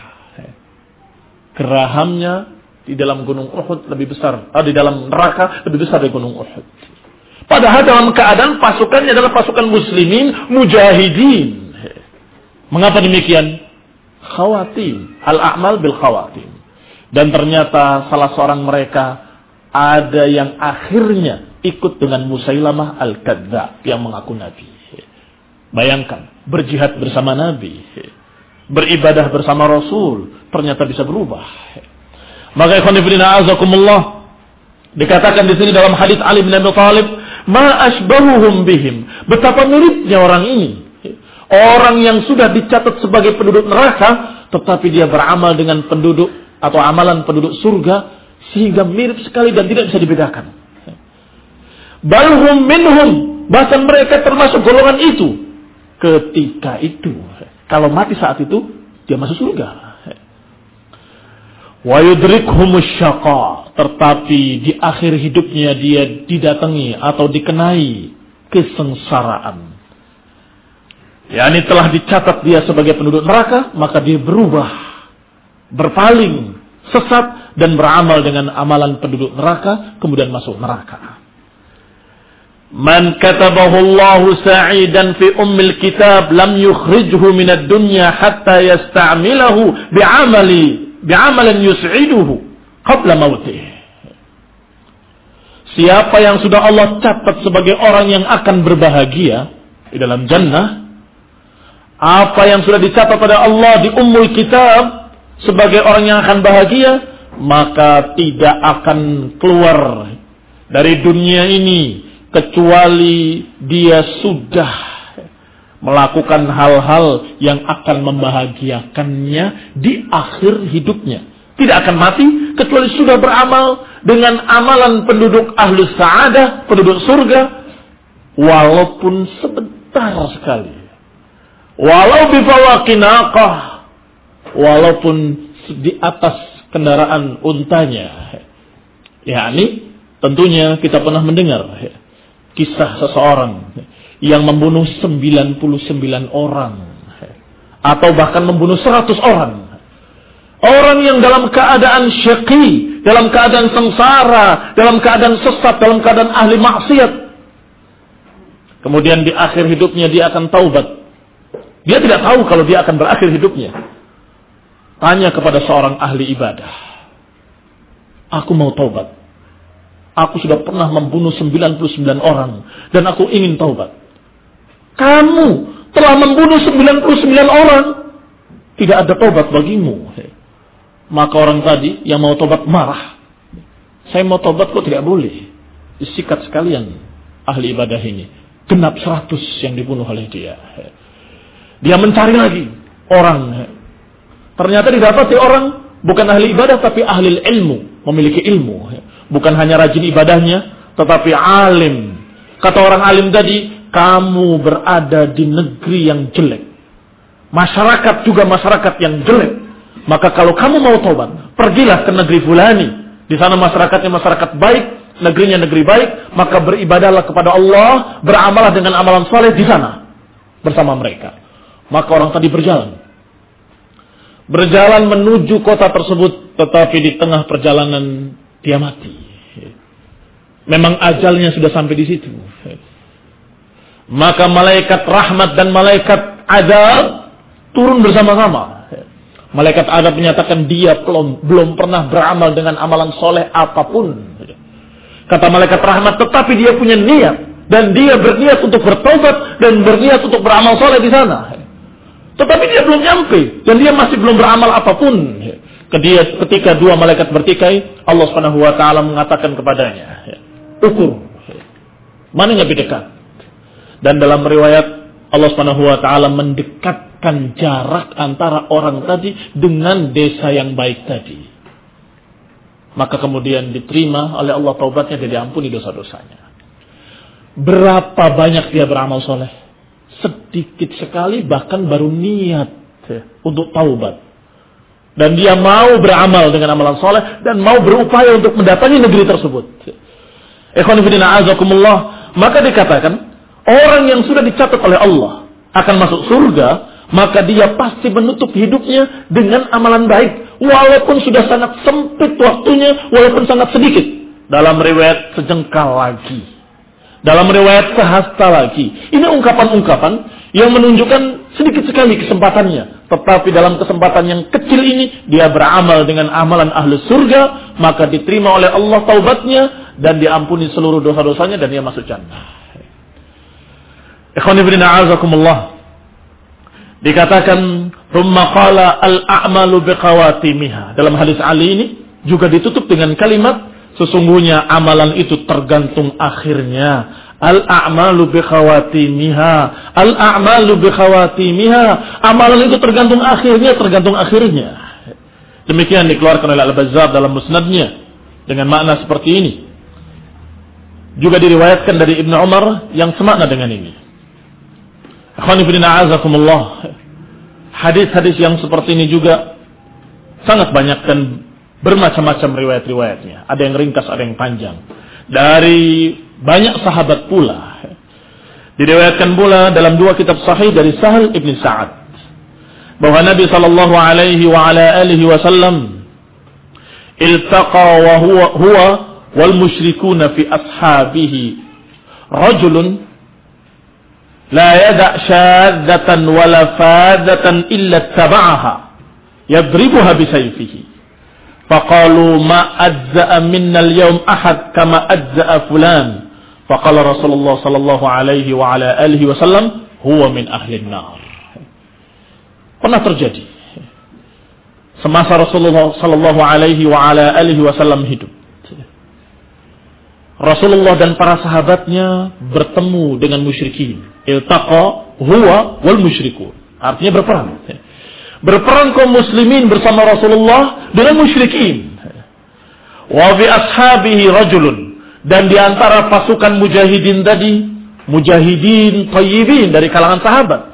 S1: Gerahamnya di dalam gunung Uhud lebih besar, atau di dalam neraka lebih besar dari gunung Uhud. Padahal dalam keadaan pasukannya adalah pasukan muslimin, mujahidin. Mengapa demikian? Khawatim, al-a'mal bil khawatim. Dan ternyata salah seorang mereka ada yang akhirnya ikut dengan Musailamah al-Kadzdzab yang mengaku Nabi. Bayangkan, berjihad bersama Nabi, beribadah bersama Rasul, ternyata bisa berubah. Maka ikhwan fillah azakumullah, dikatakan di sini dalam hadis Ali bin Abi Thalib, ma asbahuhum bihim, betapa miripnya orang ini. Orang yang sudah dicatat sebagai penduduk neraka, tetapi dia beramal dengan penduduk atau amalan penduduk surga, sehingga mirip sekali dan tidak bisa dibedakan. Balhum minhum, bahkan mereka termasuk golongan itu. Ketika itu, kalau mati saat itu, dia masuk surga. Wa yudrikhumus syaqa, tetapi di akhir hidupnya dia didatangi atau dikenai kesengsaraan. yakni telah dicatat dia sebagai penduduk neraka, maka dia berubah, berpaling, sesat dan beramal dengan amalan penduduk neraka, kemudian masuk neraka. Man katabahu Allahu sa'idan fi ummil kitab lam yukhrijhu minad dunya hatta yasta'milahu bi'amali bi'amalin yus'iduhu qabla mautih. Siapa yang sudah Allah catat sebagai orang yang akan berbahagia di dalam jannah, apa yang sudah dicatat pada Allah di ummul kitab sebagai orang yang akan bahagia, maka tidak akan keluar dari dunia ini kecuali dia sudah melakukan hal-hal yang akan membahagiakannya di akhir hidupnya. Tidak akan mati kecuali sudah beramal dengan amalan penduduk ahlus sa'adah, penduduk surga, walaupun sebentar sekali. Walau bifawaqinaqah, walaupun di atas kendaraan untanya. yakni tentunya kita pernah mendengar kisah seseorang yang membunuh sembilan puluh sembilan orang atau bahkan membunuh seratus orang. Orang yang dalam keadaan syaqi, dalam keadaan sengsara, dalam keadaan sesat, dalam keadaan ahli maksiat. Kemudian di akhir hidupnya dia akan taubat. Dia tidak tahu kalau dia akan berakhir hidupnya. Tanya kepada seorang ahli ibadah. Aku mau taubat. Aku sudah pernah membunuh sembilan puluh sembilan orang dan aku ingin taubat. Kamu telah membunuh sembilan puluh sembilan orang. Tidak ada taubat bagimu. Maka orang tadi yang mau taubat marah. Saya mau taubat kok tidak boleh. Disikat sekalian ahli ibadah ini. Genap seratus yang dibunuh oleh dia. Dia mencari lagi orang. Ternyata didapati orang Bukan ahli ibadah tapi ahli ilmu, memiliki ilmu. Bukan hanya rajin ibadahnya, tetapi alim. Kata orang alim tadi, kamu berada di negeri yang jelek. Masyarakat juga masyarakat yang jelek. Maka kalau kamu mau taubat, pergilah ke negeri fulani. Di sana masyarakatnya masyarakat baik, negerinya negeri baik, maka beribadahlah kepada Allah, beramalah dengan amalan saleh di sana bersama mereka. Maka orang tadi berjalan. Berjalan menuju kota tersebut, tetapi di tengah perjalanan dia mati. Memang ajalnya sudah sampai di situ. Maka malaikat rahmat dan malaikat azab turun bersama-sama. Malaikat azab menyatakan dia belum, belum pernah beramal dengan amalan soleh apapun. Kata malaikat rahmat, tetapi dia punya niat. Dan dia berniat untuk bertobat dan berniat untuk beramal soleh di sana. Tetapi dia belum nyampe. Dan dia masih belum beramal apapun. Ketika dua malaikat bertikai, Allah subhanahu wa taala mengatakan kepadanya, ukur, mana yang lebih dekat? Dan dalam riwayat, Allah subhanahu wa taala mendekatkan jarak antara orang tadi dengan desa yang baik tadi. Maka kemudian diterima oleh Allah taubatnya dan diampuni dosa-dosanya. Berapa banyak dia beramal soleh? Sedikit sekali, bahkan baru niat untuk taubat. Dan dia mau beramal dengan amalan soleh dan mau berupaya untuk mendatangi negeri tersebut. Ikhwan fillah azakumullah. Maka dikatakan, orang yang sudah dicatat oleh Allah akan masuk surga, maka dia pasti menutup hidupnya dengan amalan baik. Walaupun sudah sangat sempit waktunya, walaupun sangat sedikit. Dalam riwayat sejengkal lagi. Dalam riwayat sehasta lagi. Ini ungkapan-ungkapan yang menunjukkan sedikit sekali kesempatannya. Tetapi dalam kesempatan yang kecil ini, dia beramal dengan amalan ahli surga, maka diterima oleh Allah taubatnya, dan diampuni seluruh dosa-dosanya, dan dia masuk jannah. Ikhwani fillah a'azakumullah. Dikatakan, "Thumma qala al-a'malu biqawatimiha." Dalam hadis Ali ini juga ditutup dengan kalimat, sesungguhnya amalan itu tergantung akhirnya. Al-a'malu biqawatimiha. Al-a'malu biqawatimiha. Amalan itu tergantung akhirnya, tergantung akhirnya. Demikian dikeluarkan oleh Al-Bazzar dalam musnadnya dengan makna seperti ini. Juga diriwayatkan dari Ibnu Umar yang semakna dengan ini. Akhwani fillah a'azakumullah. Hadis-hadis yang seperti ini juga sangat banyak dan bermacam-macam riwayat-riwayatnya. Ada yang ringkas, ada yang panjang. Dari banyak sahabat pula. Diriwayatkan pula dalam dua kitab sahih dari Sahal ibn Sa'ad, bahwa Nabi sallallahu alaihi wa ala alihi wasallam iltaqa wa huwa huwa wal musyrikuna fi ashabihi rajulun la yada' syadzatan wala fadzatan illa taba'aha yadribuha bisayfihi. Faqalu ma ajza'a minna al-yawm ahad kama ajza'a fulan. Faqala Rasulullah sallallahu alaihi wa ala alihi wasallam huwa min ahli an-nar. Pernah terjadi semasa Rasulullah sallallahu alaihi wa ala alihi wasallam hidup. Rasulullah dan para sahabatnya bertemu dengan musyrikin. Iltaqa huwa wal musyrikun. Artinya berperang. Berperang kaum muslimin bersama Rasulullah dengan musyrikin. Wa fi ashabihi rajulun. Dan di antara pasukan mujahidin tadi, mujahidin thayyibin dari kalangan sahabat,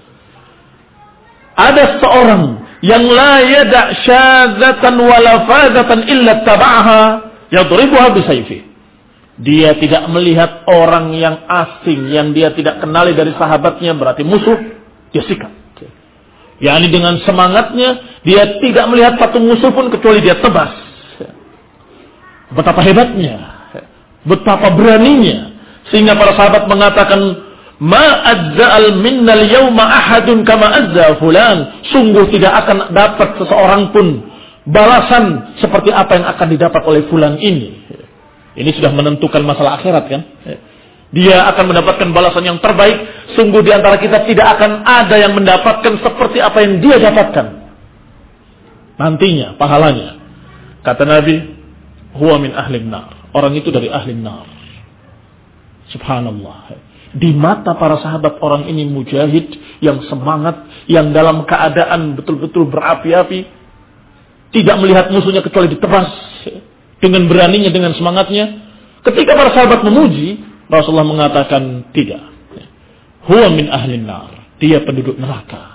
S1: ada seorang yang la yada' syadzatan wala fadzatan illa taba'aha yadribuha bisayfi. Dia tidak melihat orang yang asing yang dia tidak kenali dari sahabatnya, berarti musuh, dia sikat. yakni dengan semangatnya dia tidak melihat satu musuh pun kecuali dia tebas. Betapa hebatnya, betapa beraninya, sehingga para sahabat mengatakan, ma adza'al minnal yawma ahadun kama azza fulan. Sungguh tidak akan dapat seseorang pun balasan seperti apa yang akan didapat oleh fulan ini. Ini sudah menentukan masalah akhirat kan. Dia akan mendapatkan balasan yang terbaik. Sungguh di antara kita tidak akan ada yang mendapatkan seperti apa yang dia dapatkan nantinya, pahalanya. Kata Nabi, huwa min ahlin nar. Orang itu dari ahlin nar. Subhanallah. Di mata para sahabat orang ini mujahid yang semangat, yang dalam keadaan betul-betul berapi-api. tidak melihat musuhnya kecuali ditebas dengan beraninya, dengan semangatnya. Ketika para sahabat memuji, Rasulullah mengatakan tidak. Huwa min ahlin nar, dia penduduk neraka.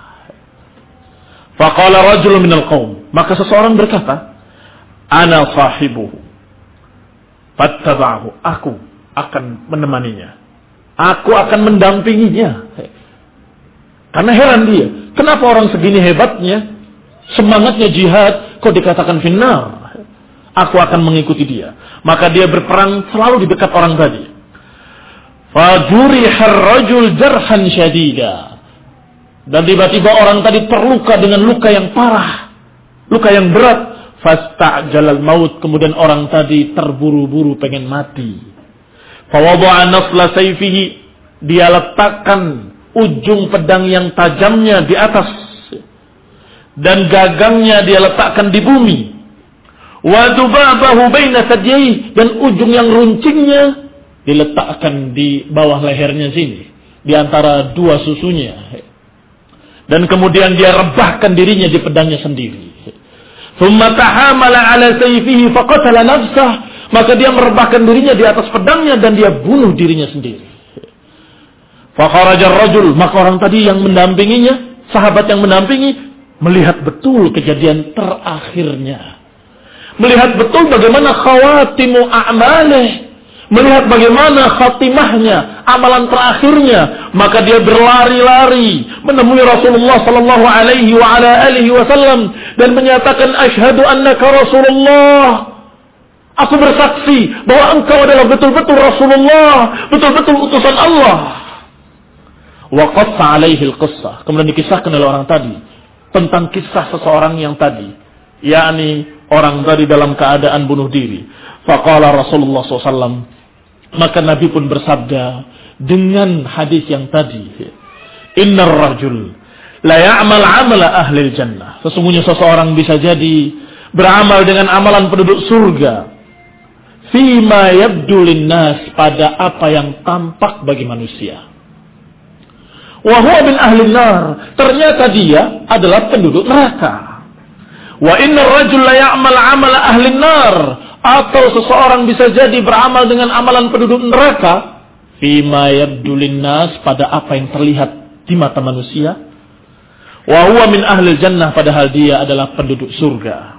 S1: Faqala rajulun minal qaum, maka seseorang berkata, ana sahibuhu fattaba'ahu, aku akan menemaninya, aku akan mendampinginya. Karena heran dia, kenapa orang segini hebatnya, semangatnya jihad, kok dikatakan finnar? Aku akan mengikuti dia. Maka dia berperang selalu di dekat orang tadi. Fajurihar rajul jarhan syadida. Dan tiba-tiba orang tadi terluka dengan luka yang parah, luka yang berat. Fasta'jalal maut, kemudian orang tadi terburu-buru pengen mati. Fawadha'a nasla sayfihi, dia letakkan ujung pedang yang tajamnya di atas dan gagangnya dia letakkan di bumi. Wa dubabahu baina sadyai, dan ujung yang runcingnya diletakkan di bawah lehernya sini, di antara dua susunya. Dan kemudian dia rebahkan dirinya di pedangnya sendiri. Thumma tahamala ala sayfihi faqatala nafsah, maka dia merebahkan dirinya di atas pedangnya dan dia bunuh dirinya sendiri. Fa kharaja ar-rajul, maka orang tadi yang mendampinginya, sahabat yang mendampingi, melihat betul kejadian terakhirnya. Melihat betul bagaimana khawatimu a'malih, melihat bagaimana khatimahnya, amalan terakhirnya, maka dia berlari-lari menemui Rasulullah sallallahu alaihi wa ala alihi wasallam dan menyatakan asyhadu annaka Rasulullah. Aku bersaksi bahwa engkau adalah betul-betul Rasulullah, betul-betul utusan Allah. Wa qassa alaihi al-qissah. Kemudian dikisahkan oleh orang tadi tentang kisah seseorang yang tadi, yakni orang tadi dalam keadaan bunuh diri. Faqala Rasulullah sallallahu alaihi wasallam, maka Nabi pun bersabda dengan hadis yang tadi, innar rajul la ya'mal 'amala ahli jannah. Sesungguhnya seseorang bisa jadi beramal dengan amalan penduduk surga, fima yabdu linnas, pada apa yang tampak bagi manusia. Wa huwa min ahli nar, ternyata dia adalah penduduk neraka. Wa innar rajul la ya'mal 'amala ahli nar, atau seseorang bisa jadi beramal dengan amalan penduduk neraka, fima yabdu linnas, pada apa yang terlihat di mata manusia. Wa huwa min ahli jannah, padahal dia adalah penduduk surga.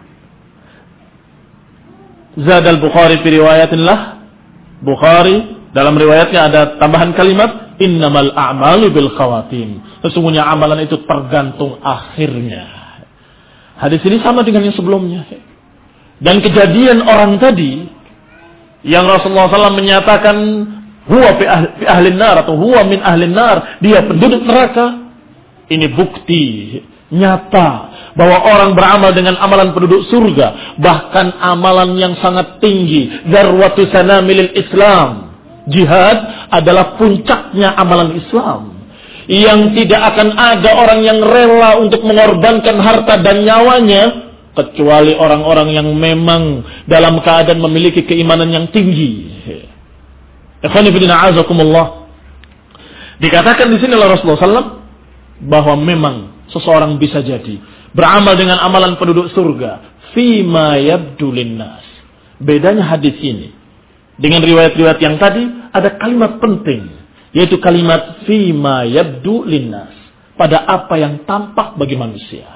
S1: Zad al-Bukhari fi riwayatin lah, Bukhari dalam riwayatnya ada tambahan kalimat innamal a'malu bil khawatim. Sesungguhnya amalan itu tergantung akhirnya. Hadis ini sama dengan yang sebelumnya. Dan kejadian orang tadi yang Rasulullah shallallahu alaihi wasallam menyatakan huwa fi ahli, ahli nar atau huwa min ahli nar, dia penduduk neraka, ini bukti nyata bahwa orang beramal dengan amalan penduduk surga, bahkan amalan yang sangat tinggi, darwatu sanamilil Islam. Jihad adalah puncaknya amalan Islam, yang tidak akan ada orang yang rela untuk mengorbankan harta dan nyawanya kecuali orang-orang yang memang dalam keadaan memiliki keimanan yang tinggi. Ikhwan fillah a'azakumullah. Dikatakan di sini oleh Rasulullah sallallahu alaihi wasallam bahwa memang seseorang bisa jadi beramal dengan amalan penduduk surga, fima yabdu linnas. Bedanya hadis ini dengan riwayat-riwayat yang tadi, ada kalimat penting, yaitu kalimat fima yabdu linnas, pada apa yang tampak bagi manusia.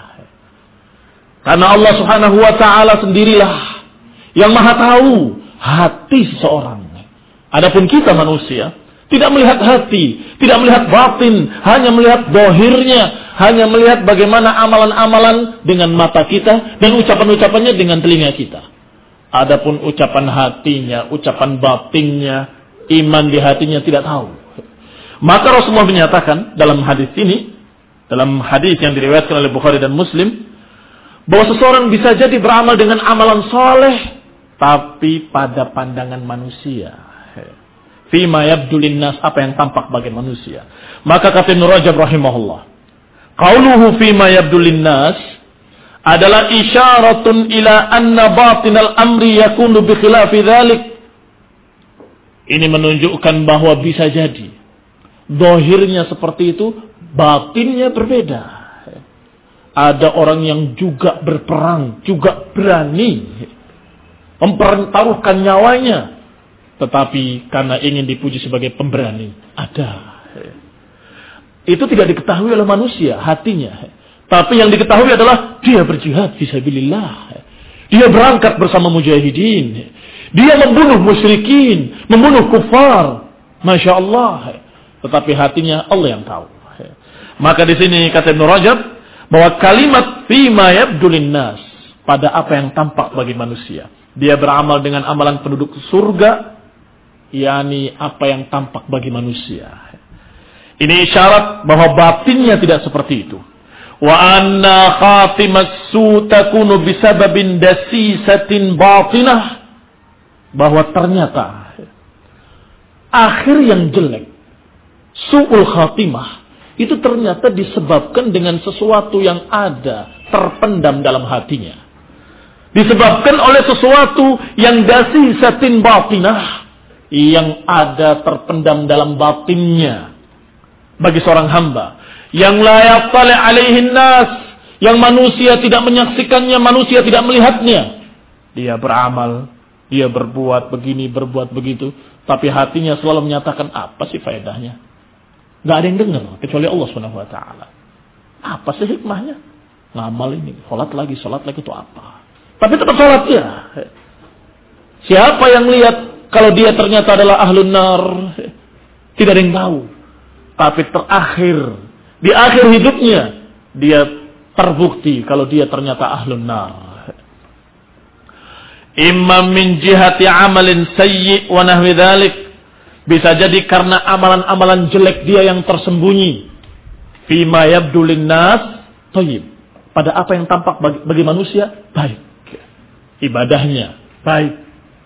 S1: Karena Allah Subhanahu wa taala sendirilah yang Maha tahu hati seseorang. Adapun kita manusia tidak melihat hati, tidak melihat batin, hanya melihat zahirnya, hanya melihat bagaimana amalan-amalan dengan mata kita dan ucapan-ucapannya dengan telinga kita. Adapun ucapan hatinya, ucapan batinnya, iman di hatinya tidak tahu. Maka Rasulullah menyatakan dalam hadis ini, dalam hadis yang diriwayatkan oleh Bukhari dan Muslim, bahwa seseorang bisa jadi beramal dengan amalan soleh, tapi pada pandangan manusia. Fima yabdu linnas, apa yang tampak bagi manusia. Maka kata Ibnu Rajab rahimahullah, qauluhu fima yabdu linnas adalah isyaratun ila anna batinal amri yakunu bi khilafi dzalik. Ini menunjukkan bahwa bisa jadi zahirnya seperti itu, batinnya berbeda. Ada orang yang juga berperang, juga berani mempertaruhkan nyawanya, tetapi karena ingin dipuji sebagai pemberani. Ada. Itu tidak diketahui oleh manusia hatinya. Tapi yang diketahui adalah dia berjihad fisabilillah. Dia berangkat bersama mujahidin. Dia membunuh musyrikin, membunuh kufar. Masya Allah. Tetapi hatinya Allah yang tahu. Maka di sini kata Ibnu Rajab bahwa kalimat fima yabdulin nas, pada apa yang tampak bagi manusia. Dia beramal dengan amalan penduduk surga, yakni apa yang tampak bagi manusia. Ini isyarat bahwa batinnya tidak seperti itu. Wa anna khatimas su takunu bisababin dasisatin batinah, bahwa ternyata akhir yang jelek, su'ul khatimah, itu ternyata disebabkan dengan sesuatu yang ada terpendam dalam hatinya. Disebabkan oleh sesuatu yang dasisatin batinah, yang ada terpendam dalam batinnya bagi seorang hamba, yang la yattali alaihin nas, yang manusia tidak menyaksikannya, manusia tidak melihatnya. Dia beramal, dia berbuat begini, berbuat begitu, tapi hatinya selalu menyatakan, apa sih faedahnya? Gak ada yang dengar kecuali Allah subhanahu wa taala. Apa sih hikmahnya? Ngamal ini, sholat lagi, sholat lagi itu apa? Tapi tetap sholat ya. Siapa yang lihat kalau dia ternyata adalah ahlun nar? Tidak ada yang tahu. Tapi terakhir, di akhir hidupnya, dia terbukti kalau dia ternyata ahlun nar. Imma min jihati amalin sayyi wa nahwi dzalik. Bisa jadi karena amalan-amalan jelek dia yang tersembunyi. Fima yabdu linnas thayyib. Pada apa yang tampak bagi, bagi manusia, baik. Ibadahnya, baik.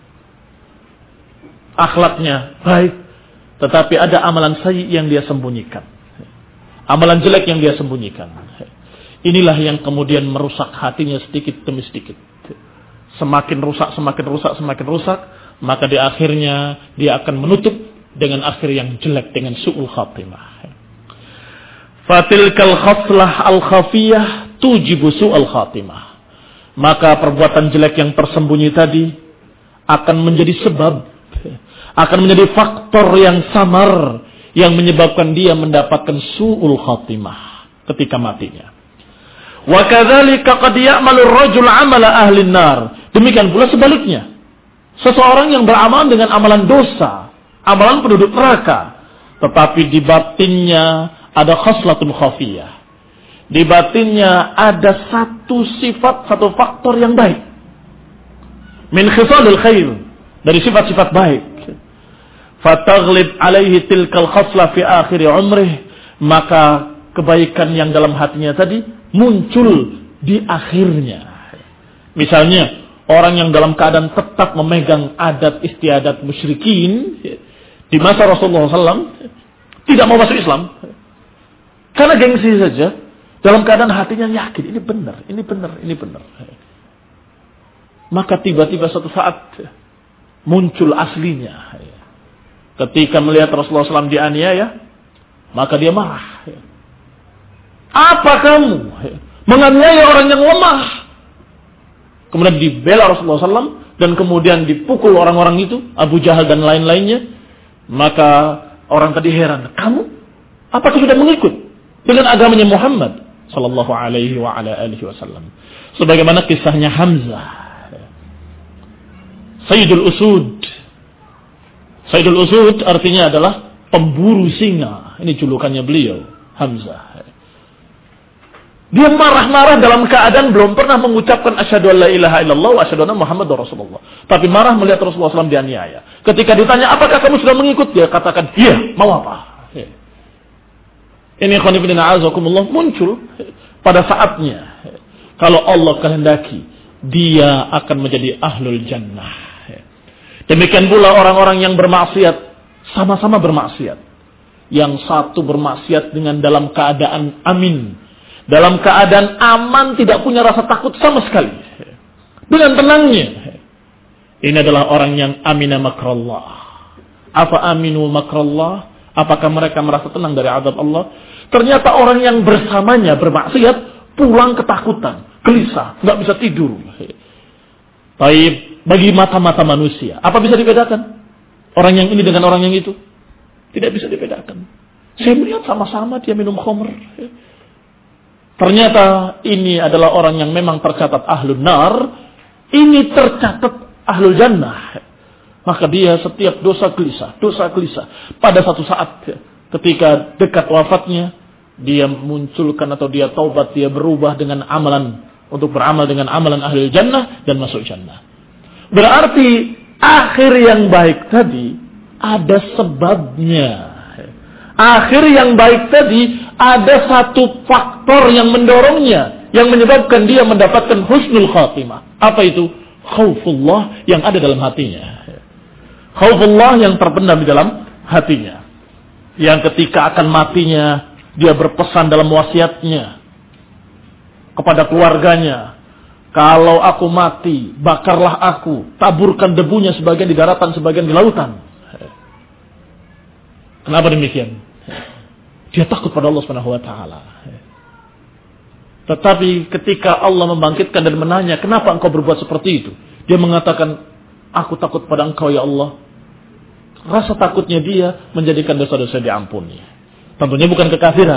S1: Akhlaknya, baik. Tetapi ada amalan sayyi yang dia sembunyikan. Amalan jelek yang dia sembunyikan. Inilah yang kemudian merusak hatinya sedikit demi sedikit. Semakin rusak, semakin rusak, semakin rusak. Maka di akhirnya dia akan menutup dengan akhir yang jelek, dengan su'ul khatimah. Fatilkal khaslah al-khafiyah tujibu su'ul khatimah. Maka perbuatan jelek yang tersembunyi tadi akan menjadi sebab, akan menjadi faktor yang samar yang menyebabkan dia mendapatkan su'ul khatimah ketika matinya. Wa kadzalika qad ya'malu ar-rajul 'amala ahli an-nar. Demikian pula sebaliknya. Seseorang yang beramal dengan amalan dosa, amalan penduduk neraka, tetapi di batinnya ada khaslatul khafiyah. Di batinnya ada satu sifat, satu faktor yang baik. Min khisalil khair, dari sifat-sifat baik. Fataghlib alaihi tilkal khaslah fi akhir umrih, maka kebaikan yang dalam hatinya tadi muncul di akhirnya. Misalnya orang yang dalam keadaan tetap memegang adat istiadat musyrikin di masa Rasulullah shallallahu alaihi wasallam, tidak mau masuk Islam karena gengsi saja, dalam keadaan hatinya yakin ini benar, ini benar, ini benar. Maka tiba-tiba suatu saat muncul aslinya. Ketika melihat Rasulullah shallallahu alaihi wasallam dianiaya, maka dia marah. Apa kamu menganiaya orang yang lemah? Kemudian dibela Rasulullah shallallahu alaihi wasallam dan kemudian dipukul orang-orang itu, Abu Jahal dan lain-lainnya. Maka orang tadi heran, kamu apakah sudah mengikut dengan agamanya Muhammad sallallahu alaihi wa ala alihi wasallam? Sebagaimana kisahnya Hamzah, Sayyidul Usud. Sayyidul Usud artinya adalah pemburu singa. Ini julukannya beliau, Hamzah. Dia marah-marah dalam keadaan belum pernah mengucapkan asyhadu an la ilaha illallah wa asyhadu anna muhammadar rasulullah. Tapi marah melihat Rasulullah shallallahu alaihi wasallam dianiaya. Ketika ditanya, apakah kamu sudah mengikut? Dia katakan, iya, mau apa? Ini ikhwan fillah a'azakumullah muncul pada saatnya. Kalau Allah kehendaki, dia akan menjadi ahlul jannah. Demikian pula orang-orang yang bermaksiat, sama-sama bermaksiat. Yang satu bermaksiat dengan dalam keadaan amin, dalam keadaan aman, tidak punya rasa takut sama sekali, dengan tenangnya. Ini adalah orang yang amina makrallah. Apa aminu makrallah? Apakah mereka merasa tenang dari azab Allah? Ternyata orang yang bersamanya bermaksiat pulang ketakutan, gelisah, nggak bisa tidur. Baik, bagi mata-mata manusia, apa bisa dibedakan? Orang yang ini dengan orang yang itu? Tidak bisa dibedakan. Saya melihat sama-sama dia minum khamr. Ternyata ini adalah orang yang memang tercatat ahlun nar, ini tercatat ahlul jannah. Maka dia setiap dosa gelisah, dosa gelisah. Pada satu saat ketika dekat wafatnya, dia munculkan atau dia taubat, dia berubah dengan amalan, untuk beramal dengan amalan ahlul jannah dan masuk jannah. Berarti akhir yang baik tadi ada sebabnya. Akhir yang baik tadi ada satu faktor yang mendorongnya, yang menyebabkan dia mendapatkan husnul khatimah. Apa itu? Khaufullah yang ada dalam hatinya. Khaufullah yang terpendam di dalam hatinya. Yang ketika akan matinya, dia berpesan dalam wasiatnya kepada keluarganya, kalau aku mati, bakarlah aku, taburkan debunya sebagian di daratan, sebagian di lautan. Kenapa demikian? Dia takut pada Allah Subhanahu wa taala. Tetapi ketika Allah membangkitkan dan menanya, kenapa engkau berbuat seperti itu? Dia mengatakan, aku takut pada engkau ya Allah. Rasa takutnya dia menjadikan dosa-dosa diampuni. Tentunya bukan kekafiran.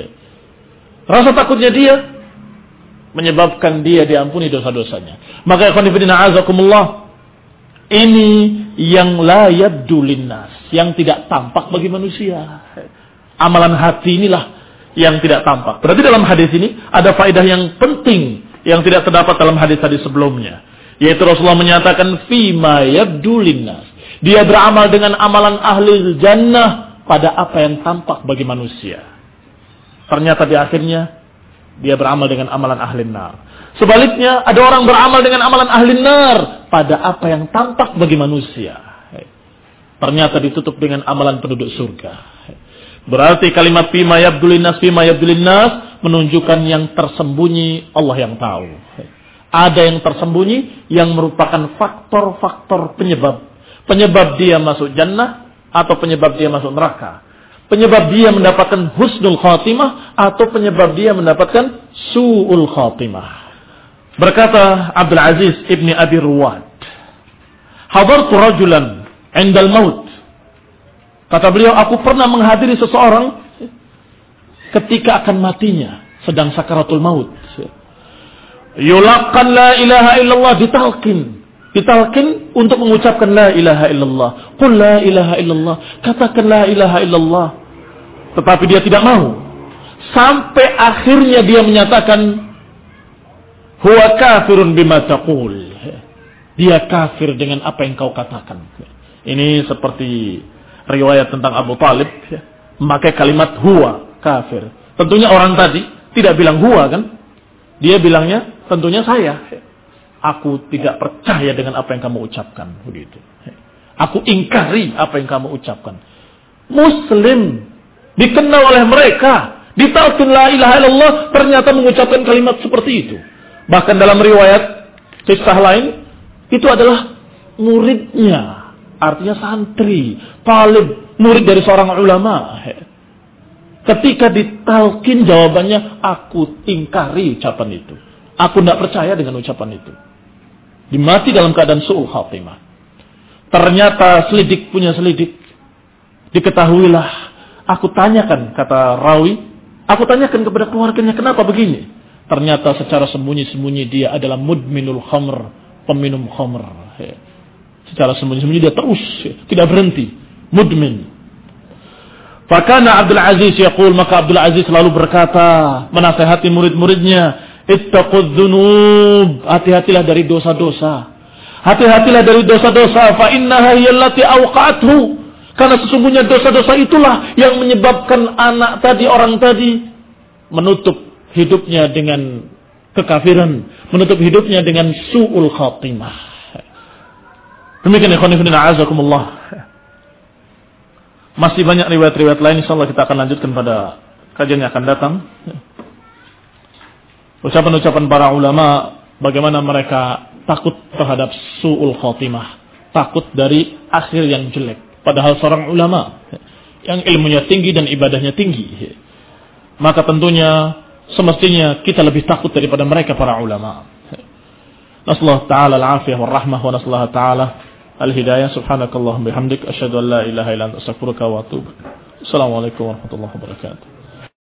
S1: Rasa takutnya dia menyebabkan dia diampuni dosa-dosanya. Maka ikhwan fillah azakumullah, ini yang la yabdu linnas, yang tidak tampak bagi manusia. Amalan hati inilah yang tidak tampak. Berarti dalam hadis ini ada faedah yang penting yang tidak terdapat dalam hadis-hadis sebelumnya, yaitu Rasulullah menyatakan fima yabdu linnas. Dia beramal dengan amalan ahli jannah pada apa yang tampak bagi manusia. Ternyata di akhirnya dia beramal dengan amalan ahli nar. Sebaliknya, ada orang beramal dengan amalan ahli nar pada apa yang tampak bagi manusia. Ternyata ditutup dengan amalan penduduk surga. Berarti kalimat fima yabdulinnas, fima yabdulinnas menunjukkan yang tersembunyi Allah yang tahu. Ada yang tersembunyi yang merupakan faktor-faktor penyebab. Penyebab dia masuk jannah atau penyebab dia masuk neraka. Penyebab dia mendapatkan husnul khatimah atau penyebab dia mendapatkan su'ul khatimah. Berkata Abdul Aziz ibni Abi Ruwad, hadartu rajulan indal maut. Kata beliau, aku pernah menghadiri seseorang ketika akan matinya, sedang sakaratul maut. Yulaqan la ilaha illallah, ditalkin. Ditalkin untuk mengucapkan la ilaha illallah. Qul la ilaha illallah, katakan la ilaha illallah. Tetapi dia tidak mau. Sampai akhirnya dia menyatakan, huwa kafirun bima taqul. Dia kafir dengan apa yang kau katakan. Ini seperti riwayat tentang Abu Talib, memakai kalimat huwa kafir. Tentunya orang tadi tidak bilang huwa kan? Dia bilangnya tentunya saya. Aku tidak percaya dengan apa yang kamu ucapkan, begitu. Aku ingkari apa yang kamu ucapkan. Muslim dikenal oleh mereka, ditalkin la ilaha illallah, ternyata mengucapkan kalimat seperti itu. Bahkan dalam riwayat kisah lain, itu adalah muridnya, artinya santri, talib, murid dari seorang ulama. Ketika ditalkin jawabannya, aku ingkari ucapan itu. Aku tidak percaya dengan ucapan itu. Dimati dalam keadaan su'ul khatimah. Ternyata selidik punya selidik. Diketahuilah. Aku tanyakan, kata rawi, aku tanyakan kepada keluarganya, kenapa begini? Ternyata secara sembunyi-sembunyi dia adalah mudminul khamr, peminum khamr. Secara sembunyi-sembunyi dia terus, tidak berhenti. Mudmin. Fakana Abdul Aziz yaqul, maka Abdul Aziz selalu berkata, menasihati murid-muridnya, ittaqudz dzunub, hati-hatilah dari dosa-dosa. Hati-hatilah dari dosa-dosa, fa innaha hiyallati awqa'athu. Karena sesungguhnya dosa-dosa itulah yang menyebabkan anak tadi, orang tadi menutup hidupnya dengan kekafiran, menutup hidupnya dengan su'ul khatimah. Demikian ikhwan fillah azakumullah. Masih banyak riwayat-riwayat lain, insyaallah kita akan lanjutkan pada kajian yang akan datang. Ucapan-ucapan para ulama, bagaimana mereka takut terhadap su'ul khatimah, takut dari akhir yang jelek. Padahal seorang ulama yang ilmunya tinggi dan ibadahnya tinggi, maka tentunya semestinya kita lebih takut daripada mereka para ulama. Nasallahu ta'ala al-afiyah wal rahmah wa nasallahu ta'ala al-hidayah. Subhanakallahumma bihamdik asyhadu an la ilaha illa anta astaghfiruka wa atubu. Assalamualaikum warahmatullahi wabarakatuh.